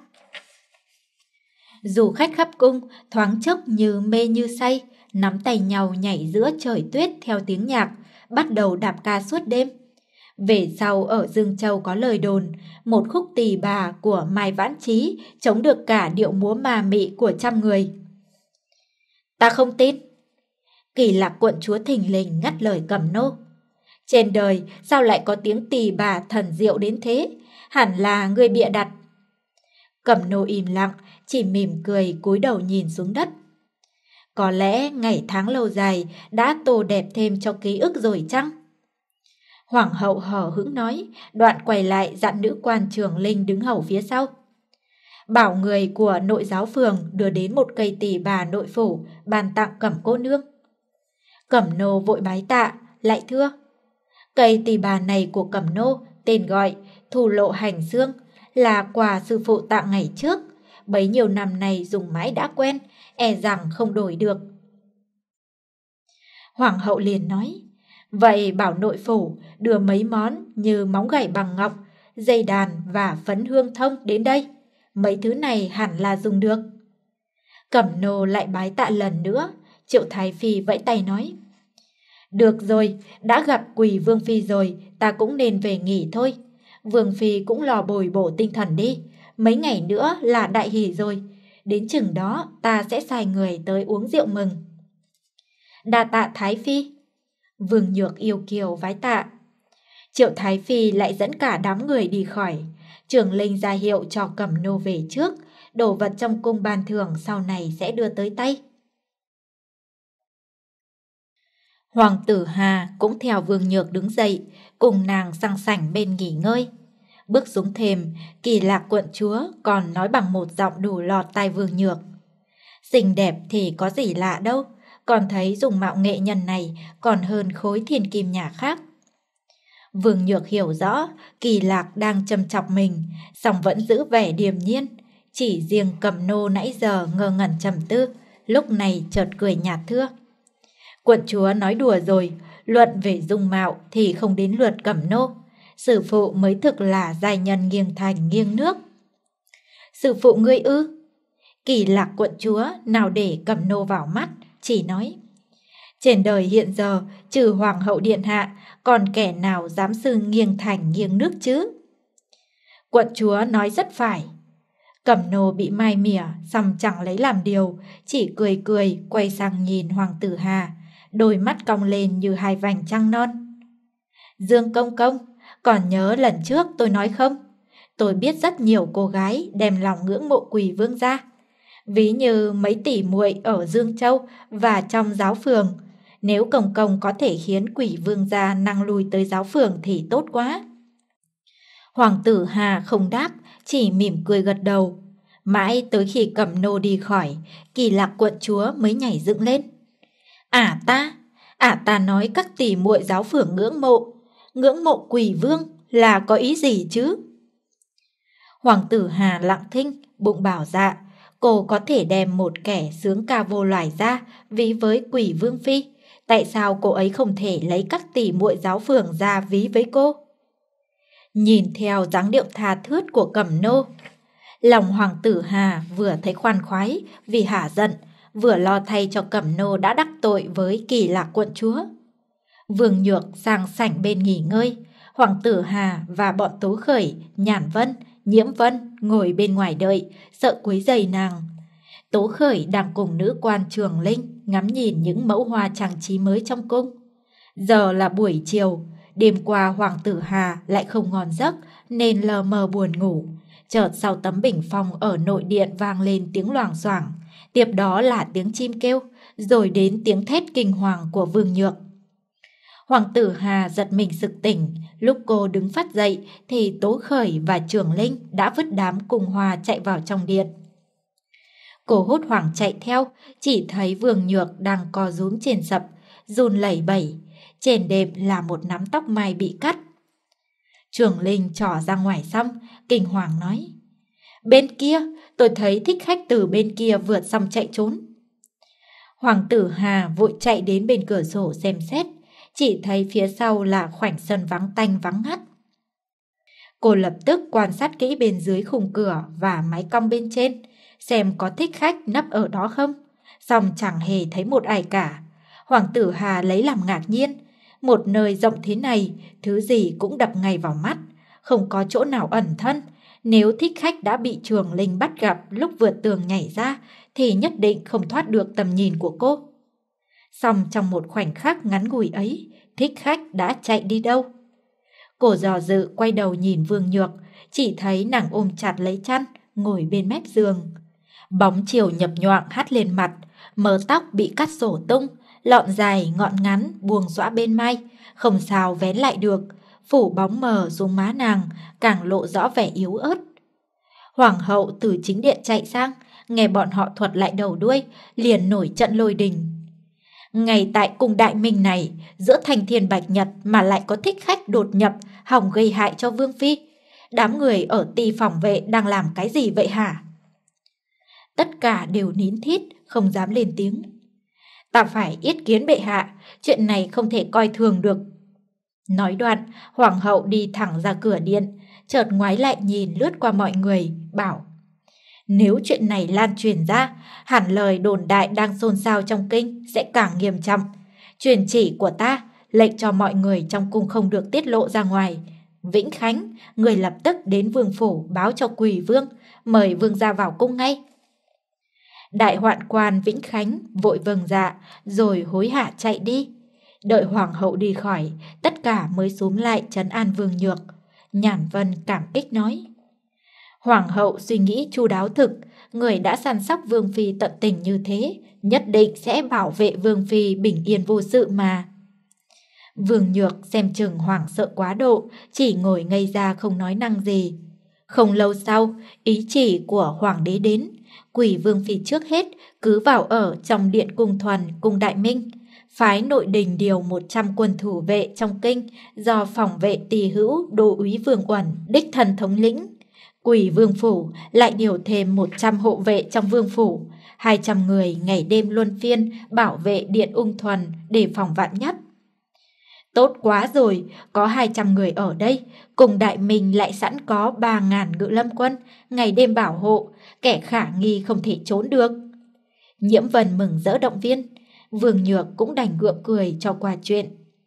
A: Du khách khắp cung thoáng chốc như mê như say, nắm tay nhau nhảy giữa trời tuyết theo tiếng nhạc, bắt đầu đạp ca suốt đêm. Về sau ở Dương Châu có lời đồn, một khúc tỳ bà của Mai Vãn Trí chống được cả điệu múa ma mị của trăm người. Ta không tin. Kỳ Lạc quận chúa thình lình ngắt lời Cẩm Nô. Trên đời sao lại có tiếng tỳ bà thần diệu đến thế? Hẳn là người bịa đặt. Cẩm Nô im lặng, chỉ mỉm cười cúi đầu nhìn xuống đất. Có lẽ ngày tháng lâu dài đã tô đẹp thêm cho ký ức rồi chăng? Hoàng hậu hờ hững nói, đoạn quay lại dặn nữ quan Trường Linh đứng hầu phía sau. Bảo người của nội giáo phường đưa đến một cây tỳ bà nội phủ, ban tặng Cẩm cô nương. Cẩm Nô vội bái tạ, lại thưa. Cây tỳ bà này của Cẩm Nô tên gọi Thủ Lộ Hành Dương, là quà sư phụ tặng ngày trước. Bấy nhiêu năm nay dùng mãi đã quen, e rằng không đổi được. Hoàng hậu liền nói, vậy bảo nội phủ đưa mấy món như móng gảy bằng ngọc, dây đàn và phấn hương thông đến đây. Mấy thứ này hẳn là dùng được. Cẩm Nô lại bái tạ lần nữa. Triệu Thái Phi vẫy tay nói, được rồi, đã gặp Quỳ Vương Phi rồi, ta cũng nên về nghỉ thôi. Vương Phi cũng lò bồi bổ tinh thần đi, mấy ngày nữa là đại hỷ rồi. Đến chừng đó ta sẽ sai người tới uống rượu mừng. Đa tạ Thái Phi. Vương Nhược yêu kiều vái tạ. Triệu Thái Phi lại dẫn cả đám người đi khỏi. Trường Linh ra hiệu cho Cẩm Nô về trước, đồ vật trong cung ban thưởng sau này sẽ đưa tới tay. Hoàng tử Hà cũng theo Vương Nhược đứng dậy, cùng nàng sang sảnh bên nghỉ ngơi. Bước xuống thềm, Kỳ Lạc quận chúa còn nói bằng một giọng đủ lọt tai Vương Nhược. Xinh đẹp thì có gì lạ đâu, còn thấy dùng mạo nghệ nhân này còn hơn khối thiên kim nhà khác. Vương Nhược hiểu rõ Kỳ Lạc đang châm chọc mình, song vẫn giữ vẻ điềm nhiên. Chỉ riêng Cẩm Nô nãy giờ ngơ ngẩn trầm tư, lúc này chợt cười nhạt thưa. Quận chúa nói đùa rồi, luận về dung mạo thì không đến lượt Cẩm Nô. Sử phụ mới thực là giai nhân nghiêng thành nghiêng nước. Sử phụ ngươi ư? Kỳ Lạc quận chúa nào để Cẩm Nô vào mắt, chỉ nói. Trên đời hiện giờ, trừ Hoàng hậu điện hạ, còn kẻ nào dám xưng nghiêng thành nghiêng nước chứ? Quận chúa nói rất phải. Cẩm Nô bị mai mỉa, xong chẳng lấy làm điều, chỉ cười cười quay sang nhìn Hoàng tử Hà, đôi mắt cong lên như hai vành trăng non. Dương công công, còn nhớ lần trước tôi nói không? Tôi biết rất nhiều cô gái đem lòng ngưỡng mộ Quỳ vương gia. Ví như mấy tỷ muội ở Dương Châu và trong giáo phường. Nếu công công có thể khiến Quỷ vương gia năng lui tới giáo phường thì tốt quá. Hoàng tử Hà không đáp, chỉ mỉm cười gật đầu. Mãi tới khi Cẩm Nô đi khỏi, Kỳ Lạc quận chúa mới nhảy dựng lên. Ả ta, ả ta nói các tỷ muội giáo phường ngưỡng mộ, ngưỡng mộ Quỷ vương là có ý gì chứ? Hoàng tử Hà lặng thinh, bụng bảo dạ, cô có thể đem một kẻ sướng ca vô loài ra ví với Quỷ Vương Phi. Tại sao cô ấy không thể lấy các tỷ muội giáo phường ra ví với cô? Nhìn theo dáng điệu tha thướt của Cẩm Nô, lòng Hoàng tử Hà vừa thấy khoan khoái vì hả giận, vừa lo thay cho Cẩm Nô đã đắc tội với Kỳ Lạc quận chúa. Vương Nhược sang sảnh bên nghỉ ngơi, Hoàng tử Hà và bọn Tố Khởi, Nhàn Vân, Nhiễm Vân ngồi bên ngoài đợi, sợ quấy rầy nàng. Tố Khởi đang cùng nữ quan Trường Linh ngắm nhìn những mẫu hoa trang trí mới trong cung. Giờ là buổi chiều, đêm qua Hoàng tử Hà lại không ngon giấc nên lờ mờ buồn ngủ. Chợt sau tấm bình phong ở nội điện vang lên tiếng loảng xoảng, tiếp đó là tiếng chim kêu, rồi đến tiếng thét kinh hoàng của Vương Nhược. Hoàng tử Hà giật mình sực tỉnh, lúc cô đứng phát dậy thì Tố Khởi và Trường Linh đã vứt đám cung hoa chạy vào trong điện. Cô hốt hoảng chạy theo, chỉ thấy Vương Nhược đang co rúm trên sập, run lẩy bẩy, trên đệm là một nắm tóc mai bị cắt. Trường Linh trỏ ra ngoài xong, kinh hoàng nói: "Bên kia, tôi thấy thích khách từ bên kia vượt xong chạy trốn." Hoàng tử Hà vội chạy đến bên cửa sổ xem xét, chỉ thấy phía sau là khoảnh sân vắng tanh vắng ngắt. Cô lập tức quan sát kỹ bên dưới khung cửa và mái cong bên trên, xem có thích khách nấp ở đó không, song chẳng hề thấy một ai cả. Hoàng tử Hà lấy làm ngạc nhiên, một nơi rộng thế này, thứ gì cũng đập ngay vào mắt, không có chỗ nào ẩn thân. Nếu thích khách đã bị Trường Linh bắt gặp lúc vượt tường nhảy ra, thì nhất định không thoát được tầm nhìn của cô. Song trong một khoảnh khắc ngắn ngủi ấy, thích khách đã chạy đi đâu? Cô dò dự quay đầu nhìn Vương Nhược, chỉ thấy nàng ôm chặt lấy chăn, ngồi bên mép giường. Bóng chiều nhập nhoạng hắt lên mặt, mớ tóc bị cắt xổ tung, lọn dài ngọn ngắn buông xõa bên mai, không sao vén lại được, phủ bóng mờ xuống má nàng, càng lộ rõ vẻ yếu ớt. Hoàng hậu từ chính điện chạy sang, nghe bọn họ thuật lại đầu đuôi, liền nổi trận lôi đình. Ngay tại cung Đại Minh này, giữa thành thiên bạch nhật mà lại có thích khách đột nhập, hòng gây hại cho Vương Phi. Đám người ở ty phòng vệ đang làm cái gì vậy hả? Tất cả đều nín thít, không dám lên tiếng. Ta phải yết kiến bệ hạ, chuyện này không thể coi thường được. Nói đoạn, hoàng hậu đi thẳng ra cửa điện, chợt ngoái lại nhìn lướt qua mọi người, bảo: Nếu chuyện này lan truyền ra, hẳn lời đồn đại đang xôn xao trong kinh sẽ càng nghiêm trọng. Truyền chỉ của ta, lệnh cho mọi người trong cung không được tiết lộ ra ngoài. Vĩnh Khánh, người lập tức đến vương phủ báo cho Quỳ Vương, mời vương gia vào cung ngay. Đại hoạn quan Vĩnh Khánh vội vâng dạ, rồi hối hả chạy đi. Đợi hoàng hậu đi khỏi, tất cả mới xúm lại trấn an Vương Nhược. Nhàn Vân cảm kích nói: Hoàng hậu suy nghĩ chu đáo thực, người đã săn sóc Vương Phi tận tình như thế, nhất định sẽ bảo vệ Vương Phi bình yên vô sự mà. Vương Nhược xem chừng hoảng sợ quá độ, chỉ ngồi ngây ra không nói năng gì. Không lâu sau, ý chỉ của hoàng đế đến, Quỷ Vương Phi trước hết cứ vào ở trong điện cung Thuần, cung Đại Minh, phái nội đình điều một trăm quân thủ vệ trong kinh do phòng vệ tỳ hữu đô úy Vương Uẩn đích thân thống lĩnh. Quỷ Vương Phủ lại điều thêm một trăm hộ vệ trong Vương Phủ, hai trăm người ngày đêm luân phiên bảo vệ điện ung thuần để phòng vạn nhất. Tốt quá rồi, có hai trăm người ở đây, cùng Đại Minh lại sẵn có ba ngàn ngự lâm quân, ngày đêm bảo hộ, kẻ khả nghi không thể trốn được. Nhiễm Vân mừng rỡ động viên, Vương Nhược cũng đành gượng cười cho qua chuyện.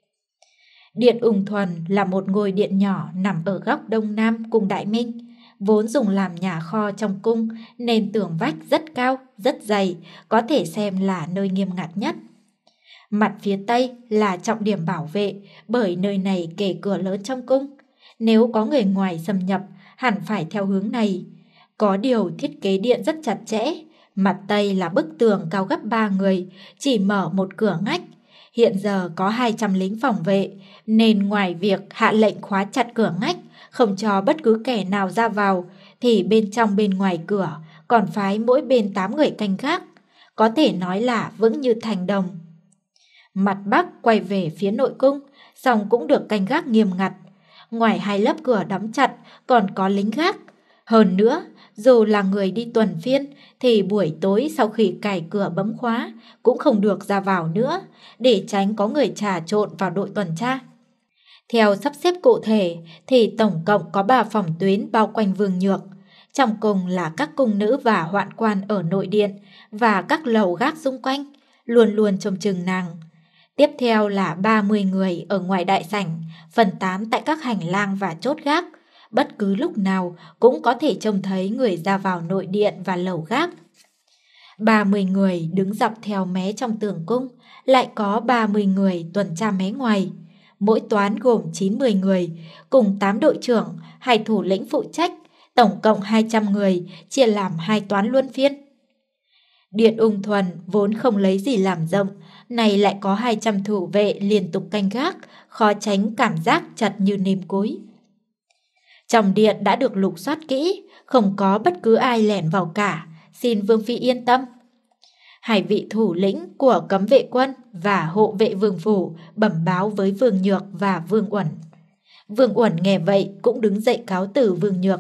A: Điện ung thuần là một ngôi điện nhỏ nằm ở góc đông nam cung Đại Minh, vốn dùng làm nhà kho trong cung nên tường vách rất cao, rất dày, có thể xem là nơi nghiêm ngặt nhất. Mặt phía tây là trọng điểm bảo vệ, bởi nơi này kề cửa lớn trong cung. Nếu có người ngoài xâm nhập, hẳn phải theo hướng này. Có điều thiết kế điện rất chặt chẽ, mặt tây là bức tường cao gấp ba người, chỉ mở một cửa ngách. Hiện giờ có hai trăm lính phòng vệ, nên ngoài việc hạ lệnh khóa chặt cửa ngách, không cho bất cứ kẻ nào ra vào, thì bên trong bên ngoài cửa còn phái mỗi bên tám người canh gác, có thể nói là vững như thành đồng. Mặt bắc quay về phía nội cung, song cũng được canh gác nghiêm ngặt. Ngoài hai lớp cửa đóng chặt còn có lính gác. Hơn nữa, dù là người đi tuần phiên thì buổi tối sau khi cài cửa bấm khóa cũng không được ra vào nữa, để tránh có người trà trộn vào đội tuần tra. Theo sắp xếp cụ thể thì tổng cộng có ba phòng tuyến bao quanh Vương Nhược. Trong cùng là các cung nữ và hoạn quan ở nội điện và các lầu gác xung quanh, luôn luôn trông chừng nàng. Tiếp theo là ba mươi người ở ngoài đại sảnh, phân tán tại các hành lang và chốt gác. Bất cứ lúc nào cũng có thể trông thấy người ra vào nội điện và lầu gác. ba mươi người đứng dọc theo mé trong tường cung, lại có ba mươi người tuần tra mé ngoài. Mỗi toán gồm chín mươi người, cùng tám đội trưởng, hai thủ lĩnh phụ trách, tổng cộng hai trăm người, chia làm hai toán luân phiên. Điện Ung Thuần vốn không lấy gì làm rộng, này lại có hai trăm thủ vệ liên tục canh gác, khó tránh cảm giác chặt như nêm cối. Trong điện đã được lục soát kỹ, không có bất cứ ai lẻn vào cả, xin Vương Phi yên tâm. Hai vị thủ lĩnh của cấm vệ quân và hộ vệ vương phủ bẩm báo với Vương Nhược và Vương Uẩn. Vương Uẩn nghe vậy cũng đứng dậy cáo từ Vương Nhược.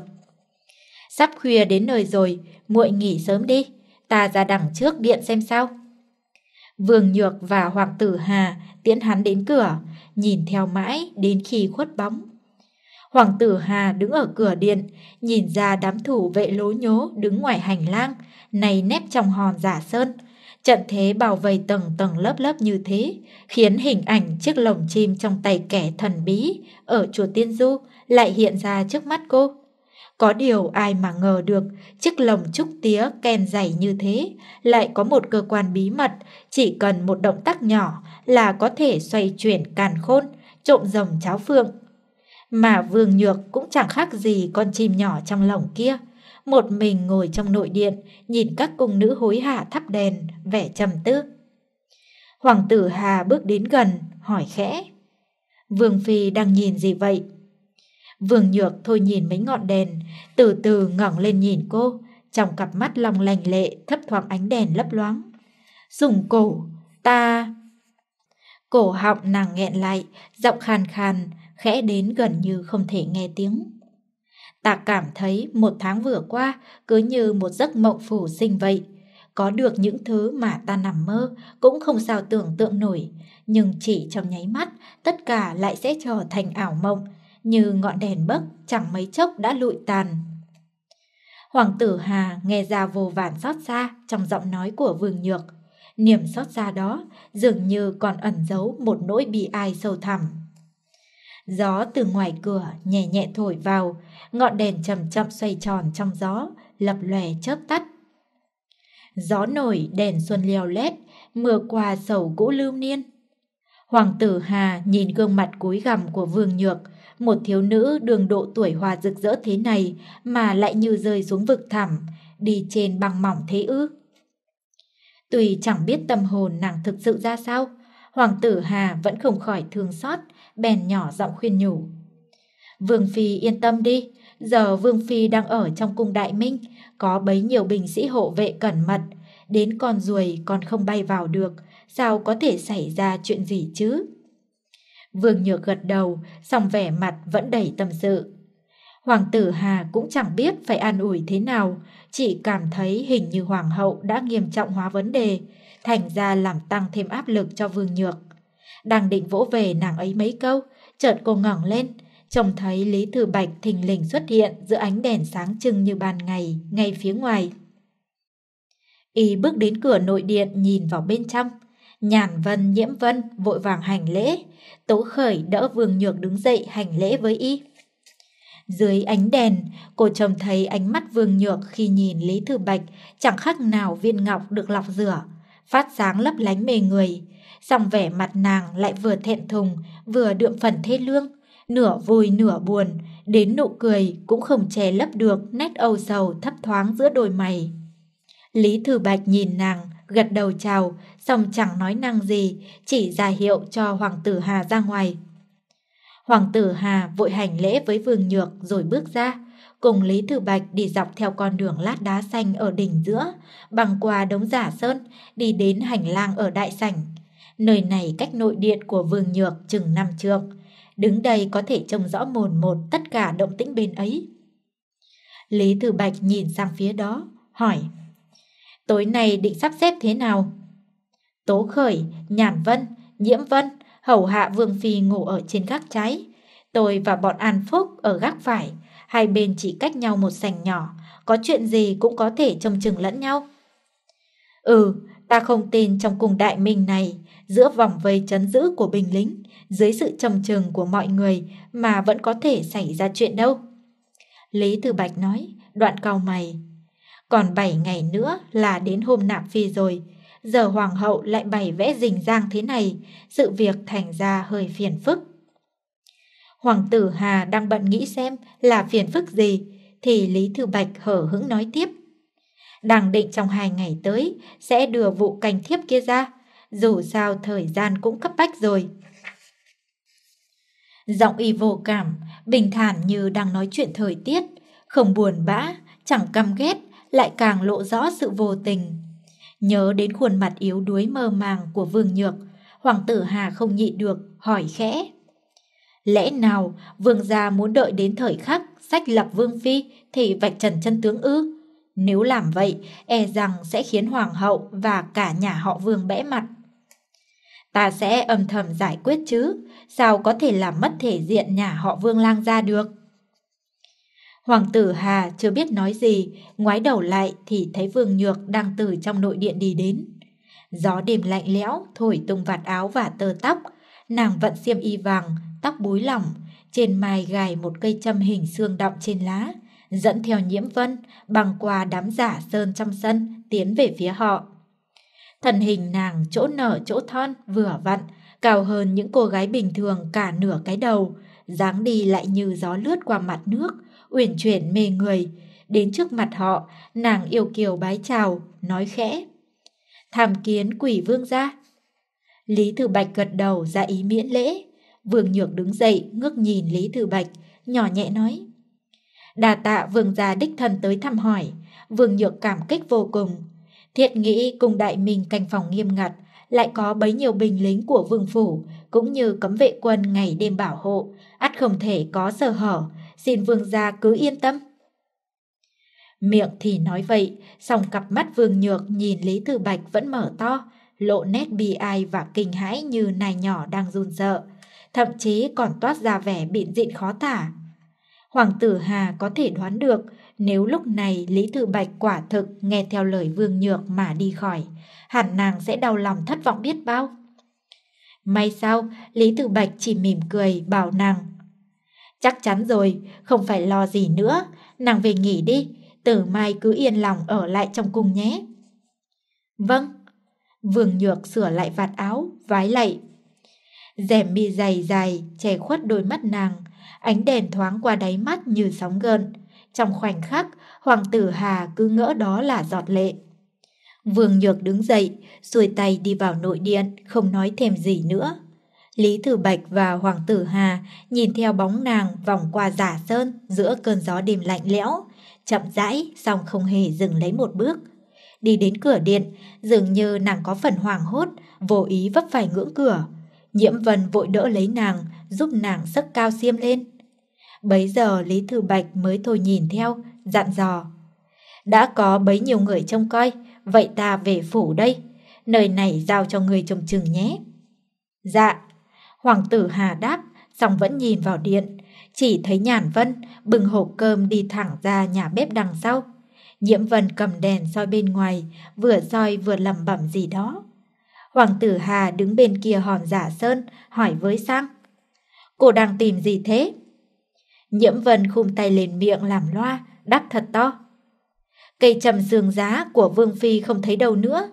A: Sắp khuya đến nơi rồi, muội nghỉ sớm đi, ta ra đằng trước điện xem sao. Vương Nhược và Hoàng tử Hà tiễn hắn đến cửa, nhìn theo mãi đến khi khuất bóng. Hoàng tử Hà đứng ở cửa điện, nhìn ra đám thủ vệ lố nhố đứng ngoài hành lang, này nép trong hòn giả sơn. Trận thế bảo vệ tầng tầng lớp lớp như thế, khiến hình ảnh chiếc lồng chim trong tay kẻ thần bí ở chùa Tiên Du lại hiện ra trước mắt cô. Có điều ai mà ngờ được chiếc lồng trúc tía ken dày như thế lại có một cơ quan bí mật, chỉ cần một động tác nhỏ là có thể xoay chuyển càn khôn, trộm rồng cháo phượng. Mà Vương Nhược cũng chẳng khác gì con chim nhỏ trong lồng kia, một mình ngồi trong nội điện, nhìn các cung nữ hối hả thắp đèn, vẻ trầm tư. Hoàng tử Hà bước đến gần, hỏi khẽ: Vương Phi đang nhìn gì vậy? Vương Nhược thôi nhìn mấy ngọn đèn, từ từ ngẩng lên nhìn cô, trong cặp mắt long lanh lệ thấp thoáng ánh đèn lấp loáng. Dùng cổ, ta... Cổ họng nàng nghẹn lại, giọng khàn khàn, khẽ đến gần như không thể nghe tiếng. Ta cảm thấy một tháng vừa qua cứ như một giấc mộng phủ sinh vậy. Có được những thứ mà ta nằm mơ cũng không sao tưởng tượng nổi, nhưng chỉ trong nháy mắt tất cả lại sẽ trở thành ảo mộng, như ngọn đèn bấc chẳng mấy chốc đã lụi tàn. Hoàng tử Hà nghe ra vô vàn xót xa trong giọng nói của Vương Nhược. Niềm xót xa đó dường như còn ẩn giấu một nỗi bi ai sâu thẳm. Gió từ ngoài cửa nhẹ nhẹ thổi vào, ngọn đèn chậm chậm xoay tròn trong gió, lập lòe chớp tắt. Gió nổi đèn xuân leo lét, mưa qua sầu cũ lưu niên. Hoàng tử Hà nhìn gương mặt cúi gằm của Vương Nhược, một thiếu nữ đường độ tuổi hoa rực rỡ thế này mà lại như rơi xuống vực thẳm, đi trên băng mỏng thế ư? Tuy chẳng biết tâm hồn nàng thực sự ra sao, Hoàng tử Hà vẫn không khỏi thương xót, bèn nhỏ giọng khuyên nhủ. Vương Phi yên tâm đi, giờ Vương Phi đang ở trong cung Đại Minh, có bấy nhiêu binh sĩ hộ vệ cẩn mật, đến con ruồi còn không bay vào được, sao có thể xảy ra chuyện gì chứ? Vương Nhược gật đầu, song vẻ mặt vẫn đầy tâm sự. Hoàng tử Hà cũng chẳng biết phải an ủi thế nào, chỉ cảm thấy hình như Hoàng hậu đã nghiêm trọng hóa vấn đề, thành ra làm tăng thêm áp lực cho Vương Nhược. Đang định vỗ về nàng ấy mấy câu, chợt cô ngẩng lên, trông thấy Lý Thư Bạch thình lình xuất hiện giữa ánh đèn sáng trưng như ban ngày, ngay phía ngoài. Y bước đến cửa nội điện nhìn vào bên trong, Nhàn Vân, Nhiễm Vân vội vàng hành lễ, Tố Khởi đỡ Vương Nhược đứng dậy hành lễ với Y. Dưới ánh đèn, cô trông thấy ánh mắt Vương Nhược khi nhìn Lý Thư Bạch chẳng khác nào viên ngọc được lọc rửa, phát sáng lấp lánh mê người. Song vẻ mặt nàng lại vừa thẹn thùng, vừa đượm phần thê lương, nửa vui nửa buồn, đến nụ cười cũng không che lấp được nét âu sầu thấp thoáng giữa đôi mày. Lý Thư Bạch nhìn nàng, gật đầu chào, song chẳng nói năng gì, chỉ ra hiệu cho Hoàng tử Hà ra ngoài. Hoàng tử Hà vội hành lễ với Vương Nhược rồi bước ra, cùng Lý Thư Bạch đi dọc theo con đường lát đá xanh ở đỉnh giữa, băng qua đống giả sơn, đi đến hành lang ở đại sảnh. Nơi này cách nội điện của Vương Nhược chừng năm trượng. đứng đây có thể trông rõ mồn một tất cả động tĩnh bên ấy. Lý Thư Bạch nhìn sang phía đó, hỏi: tối nay định sắp xếp thế nào? Tố Khởi, Nhàn Vân, Nhiễm Vân hầu hạ Vương Phi ngủ ở trên gác trái, tôi và bọn An Phúc ở gác phải, hai bên chỉ cách nhau một sảnh nhỏ, có chuyện gì cũng có thể trông chừng lẫn nhau. Ừ, ta không tin trong cung đại minh này, giữa vòng vây trấn giữ của binh lính, dưới sự trông chừng của mọi người mà vẫn có thể xảy ra chuyện đâu. Lý Thư Bạch nói, đoạn cau mày. Còn bảy ngày nữa là đến hôm nạp phi rồi, giờ hoàng hậu lại bày vẽ rình rang thế này, sự việc thành ra hơi phiền phức. Hoàng tử Hà đang bận nghĩ xem là phiền phức gì, thì Lý Thư Bạch hở hững nói tiếp. Đang định trong hai ngày tới sẽ đưa vụ canh thiếp kia ra, dù sao thời gian cũng cấp bách rồi. Giọng y vô cảm, bình thản như đang nói chuyện thời tiết, không buồn bã, chẳng căm ghét, lại càng lộ rõ sự vô tình. Nhớ đến khuôn mặt yếu đuối mơ màng của Vương Nhược, Hoàng tử Hà không nhịn được, hỏi khẽ. Lẽ nào Vương gia muốn đợi đến thời khắc sách lập Vương Phi thì vạch trần chân tướng ư? Nếu làm vậy, e rằng sẽ khiến Hoàng hậu và cả nhà họ Vương bẽ mặt. Ta sẽ âm thầm giải quyết chứ, sao có thể làm mất thể diện nhà họ Vương lang gia được? Hoàng tử Hà chưa biết nói gì, ngoái đầu lại thì thấy Vương Nhược đang từ trong nội điện đi đến. Gió đêm lạnh lẽo thổi tung vạt áo và tơ tóc, nàng vận xiêm y vàng, tóc búi lỏng, trên mai gài một cây châm hình xương đọng trên lá, dẫn theo Nhiễm Vân băng qua đám giả sơn trong sân tiến về phía họ. Thân hình nàng chỗ nở chỗ thon vừa vặn, cao hơn những cô gái bình thường cả nửa cái đầu, dáng đi lại như gió lướt qua mặt nước, uyển chuyển mê người. Đến trước mặt họ, nàng yêu kiều bái chào, nói khẽ. Tham kiến quỷ vương gia. Lý Thư Bạch gật đầu ra ý miễn lễ. Vương Nhược đứng dậy ngước nhìn Lý Thư Bạch, nhỏ nhẹ nói. Đà tạ vương gia đích thân tới thăm hỏi, Vương Nhược cảm kích vô cùng. Thiệt nghĩ cung đại minh canh phòng nghiêm ngặt, lại có bấy nhiêu binh lính của vương phủ, cũng như cấm vệ quân ngày đêm bảo hộ, ắt không thể có sơ hở, xin vương gia cứ yên tâm. Miệng thì nói vậy, song cặp mắt Vương Nhược nhìn Lý Thư Bạch vẫn mở to, lộ nét bi ai và kinh hãi như nai nhỏ đang run sợ, thậm chí còn toát ra vẻ bịn dịn khó tả. Hoàng tử Hà có thể đoán được, nếu lúc này Lý Thư Bạch quả thực nghe theo lời Vương Nhược mà đi khỏi, hẳn nàng sẽ đau lòng thất vọng biết bao. May sao, Lý Thư Bạch chỉ mỉm cười bảo nàng. Chắc chắn rồi, không phải lo gì nữa, nàng về nghỉ đi, từ mai cứ yên lòng ở lại trong cung nhé. Vâng. Vương Nhược sửa lại vạt áo, vái lạy. Rèm mi dày dài che khuất đôi mắt nàng, ánh đèn thoáng qua đáy mắt như sóng gợn. Trong khoảnh khắc, Hoàng tử Hà cứ ngỡ đó là giọt lệ. Vương Nhược đứng dậy, xuôi tay đi vào nội điện, không nói thêm gì nữa. Lý Thư Bạch và Hoàng tử Hà nhìn theo bóng nàng vòng qua giả sơn giữa cơn gió đêm lạnh lẽo, chậm rãi song không hề dừng lấy một bước. Đi đến cửa điện, dường như nàng có phần hoảng hốt, vô ý vấp phải ngưỡng cửa. Nhiễm Vân vội đỡ lấy nàng, giúp nàng xấc cao xiêm lên. Bấy giờ Lý Thư Bạch mới thôi nhìn theo, dặn dò. Đã có bấy nhiêu người trông coi, vậy ta về phủ đây, nơi này giao cho người trông chừng nhé. Dạ. Hoàng tử Hà đáp, song vẫn nhìn vào điện, chỉ thấy Nhàn Vân bưng hộp cơm đi thẳng ra nhà bếp đằng sau. Nhiễm Vân cầm đèn soi bên ngoài, vừa soi vừa lẩm bẩm gì đó. Hoàng tử Hà đứng bên kia hòn giả sơn, hỏi với sang. Cô đang tìm gì thế? Nhiễm Vân khum tay lên miệng làm loa, đáp thật to. Cây trầm xương giá của Vương Phi không thấy đâu nữa.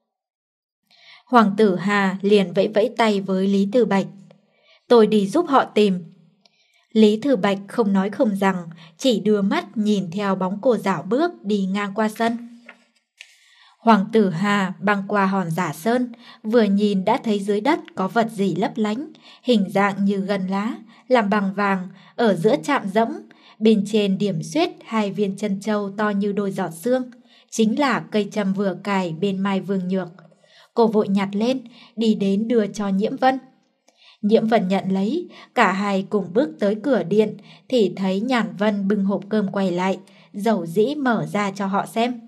A: Hoàng tử Hà liền vẫy vẫy tay với Lý Thư Bạch. Tôi đi giúp họ tìm. Lý Thư Bạch không nói không rằng, chỉ đưa mắt nhìn theo bóng cô dạo bước đi ngang qua sân. Hoàng tử Hà băng qua hòn giả sơn, vừa nhìn đã thấy dưới đất có vật gì lấp lánh, hình dạng như gân lá, làm bằng vàng, ở giữa chạm rỗng, bên trên điểm xuyết hai viên chân châu to như đôi giọt sương, chính là cây châm vừa cài bên mai Vương Nhược. Cô vội nhặt lên, đi đến đưa cho Nhiễm Vân. Nhiễm Vân nhận lấy, cả hai cùng bước tới cửa điện thì thấy Nhàn Vân bưng hộp cơm quay lại, dầu dĩ mở ra cho họ xem.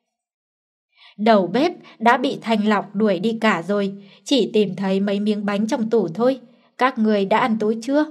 A: Đầu bếp đã bị Thanh Lọc đuổi đi cả rồi, chỉ tìm thấy mấy miếng bánh trong tủ thôi. Các người đã ăn tối chưa?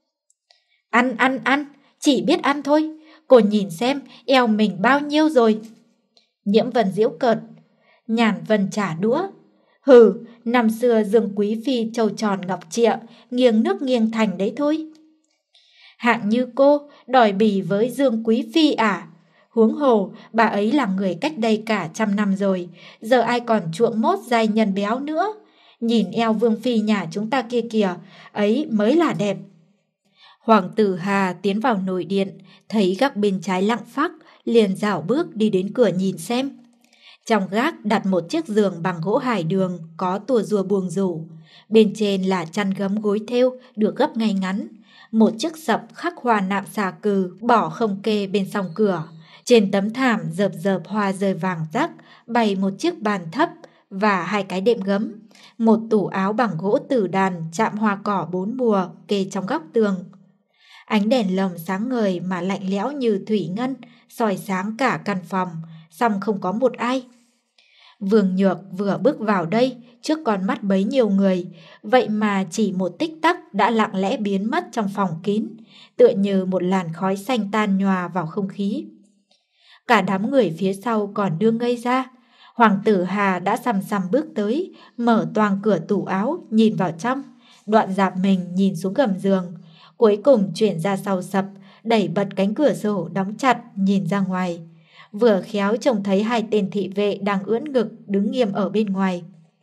A: Ăn, ăn, ăn, chỉ biết ăn thôi. Cô nhìn xem eo mình bao nhiêu rồi. Nhiễm Vân giễu cợt. Nhàn Vân trả đũa. Hừ, năm xưa Dương Quý Phi trầu tròn ngọc trịa, nghiêng nước nghiêng thành đấy thôi. Hạng như cô đòi bì với Dương Quý Phi à? Huống hồ, bà ấy là người cách đây cả trăm năm rồi, giờ ai còn chuộng mốt giai nhân béo nữa. Nhìn eo Vương Phi nhà chúng ta kia kìa, ấy mới là đẹp. Hoàng tử Hà tiến vào nội điện, thấy gác bên trái lặng phắc, liền rảo bước đi đến cửa nhìn xem. Trong gác đặt một chiếc giường bằng gỗ hải đường có tua rùa buông rủ. Bên trên là chăn gấm gối thêu được gấp ngay ngắn. Một chiếc sập khắc hoa nạm xà cừ bỏ không kê bên song cửa. Trên tấm thảm rợp rợp hoa rơi vàng rắc, bày một chiếc bàn thấp và hai cái đệm gấm. Một tủ áo bằng gỗ tử đàn chạm hoa cỏ bốn mùa kê trong góc tường. Ánh đèn lồng sáng ngời mà lạnh lẽo như thủy ngân, soi sáng cả căn phòng, song không có một ai. Vương Nhược vừa bước vào đây trước con mắt bấy nhiêu người, vậy mà chỉ một tích tắc đã lặng lẽ biến mất trong phòng kín, tựa như một làn khói xanh tan nhòa vào không khí. Cả đám người phía sau còn đương ngây ra. Hoàng tử Hà đã sằm sằm bước tới, mở toang cửa tủ áo, nhìn vào trong, đoạn dạp mình nhìn xuống gầm giường, cuối cùng chuyển ra sau sập, đẩy bật cánh cửa sổ đóng chặt, nhìn ra ngoài. Vừa khéo trông thấy hai tên thị vệ đang ưỡn ngực đứng nghiêm ở bên ngoài.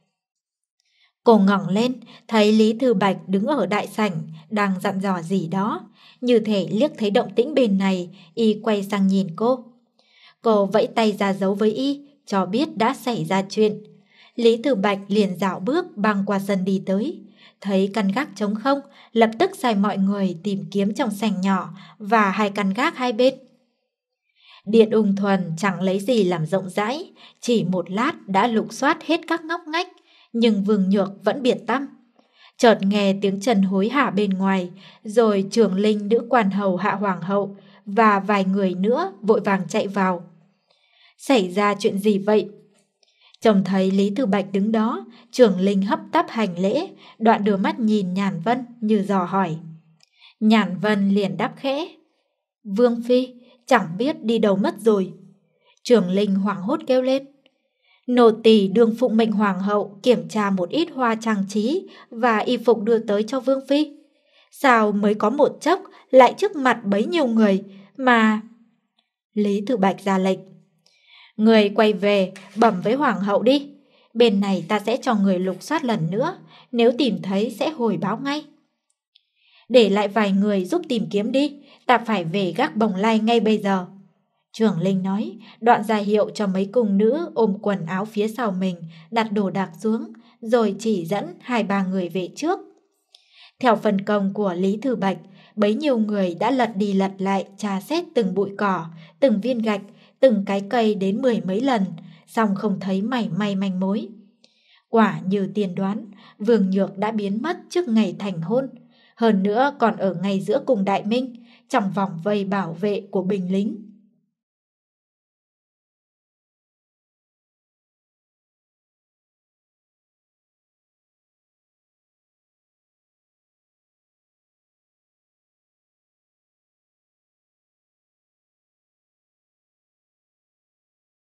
A: Cô ngẩng lên, thấy Lý Thư Bạch đứng ở đại sảnh, đang dặn dò gì đó. Như thể liếc thấy động tĩnh bên này, y quay sang nhìn cô. Cô vẫy tay ra dấu với y, cho biết đã xảy ra chuyện. Lý Thư Bạch liền dạo bước băng qua sân đi tới. Thấy căn gác trống không, lập tức sai mọi người tìm kiếm trong sảnh nhỏ và hai căn gác hai bên. Điện Ung Thuần chẳng lấy gì làm rộng rãi, chỉ một lát đã lục soát hết các ngóc ngách, nhưng Vương Nhược vẫn biệt tăm. Chợt nghe tiếng chân hối hả bên ngoài, rồi Trường Linh nữ quan hầu Hạ Hoàng hậu và vài người nữa vội vàng chạy vào. Xảy ra chuyện gì vậy? Trông thấy Lý Thư Bạch đứng đó, Trường Linh hấp tấp hành lễ, đoạn đưa mắt nhìn Nhàn Vân như dò hỏi. Nhàn Vân liền đáp khẽ. Vương Phi, chẳng biết đi đâu mất rồi. Trường Linh hoảng hốt kêu lên. Nô tỳ đương phụng mệnh hoàng hậu kiểm tra một ít hoa trang trí và y phục đưa tới cho Vương Phi. Sao mới có một chốc lại trước mặt bấy nhiêu người mà... Lý Thư Bạch ra lệnh. Người quay về bẩm với hoàng hậu đi. Bên này ta sẽ cho người lục soát lần nữa, nếu tìm thấy sẽ hồi báo ngay. Để lại vài người giúp tìm kiếm đi, ta phải về gác Bồng Lai ngay bây giờ. Trường Linh nói, đoạn ra hiệu cho mấy cung nữ ôm quần áo phía sau mình, đặt đồ đạc xuống, rồi chỉ dẫn hai ba người về trước. Theo phần công của Lý Thư Bạch, bấy nhiêu người đã lật đi lật lại tra xét từng bụi cỏ, từng viên gạch, từng cái cây đến mười mấy lần, song không thấy mảy may manh mối. Quả như tiên đoán, Vương Nhược đã biến mất trước ngày thành hôn, hơn nữa còn ở ngay giữa cung Đại Minh, trong vòng vây bảo vệ của binh lính.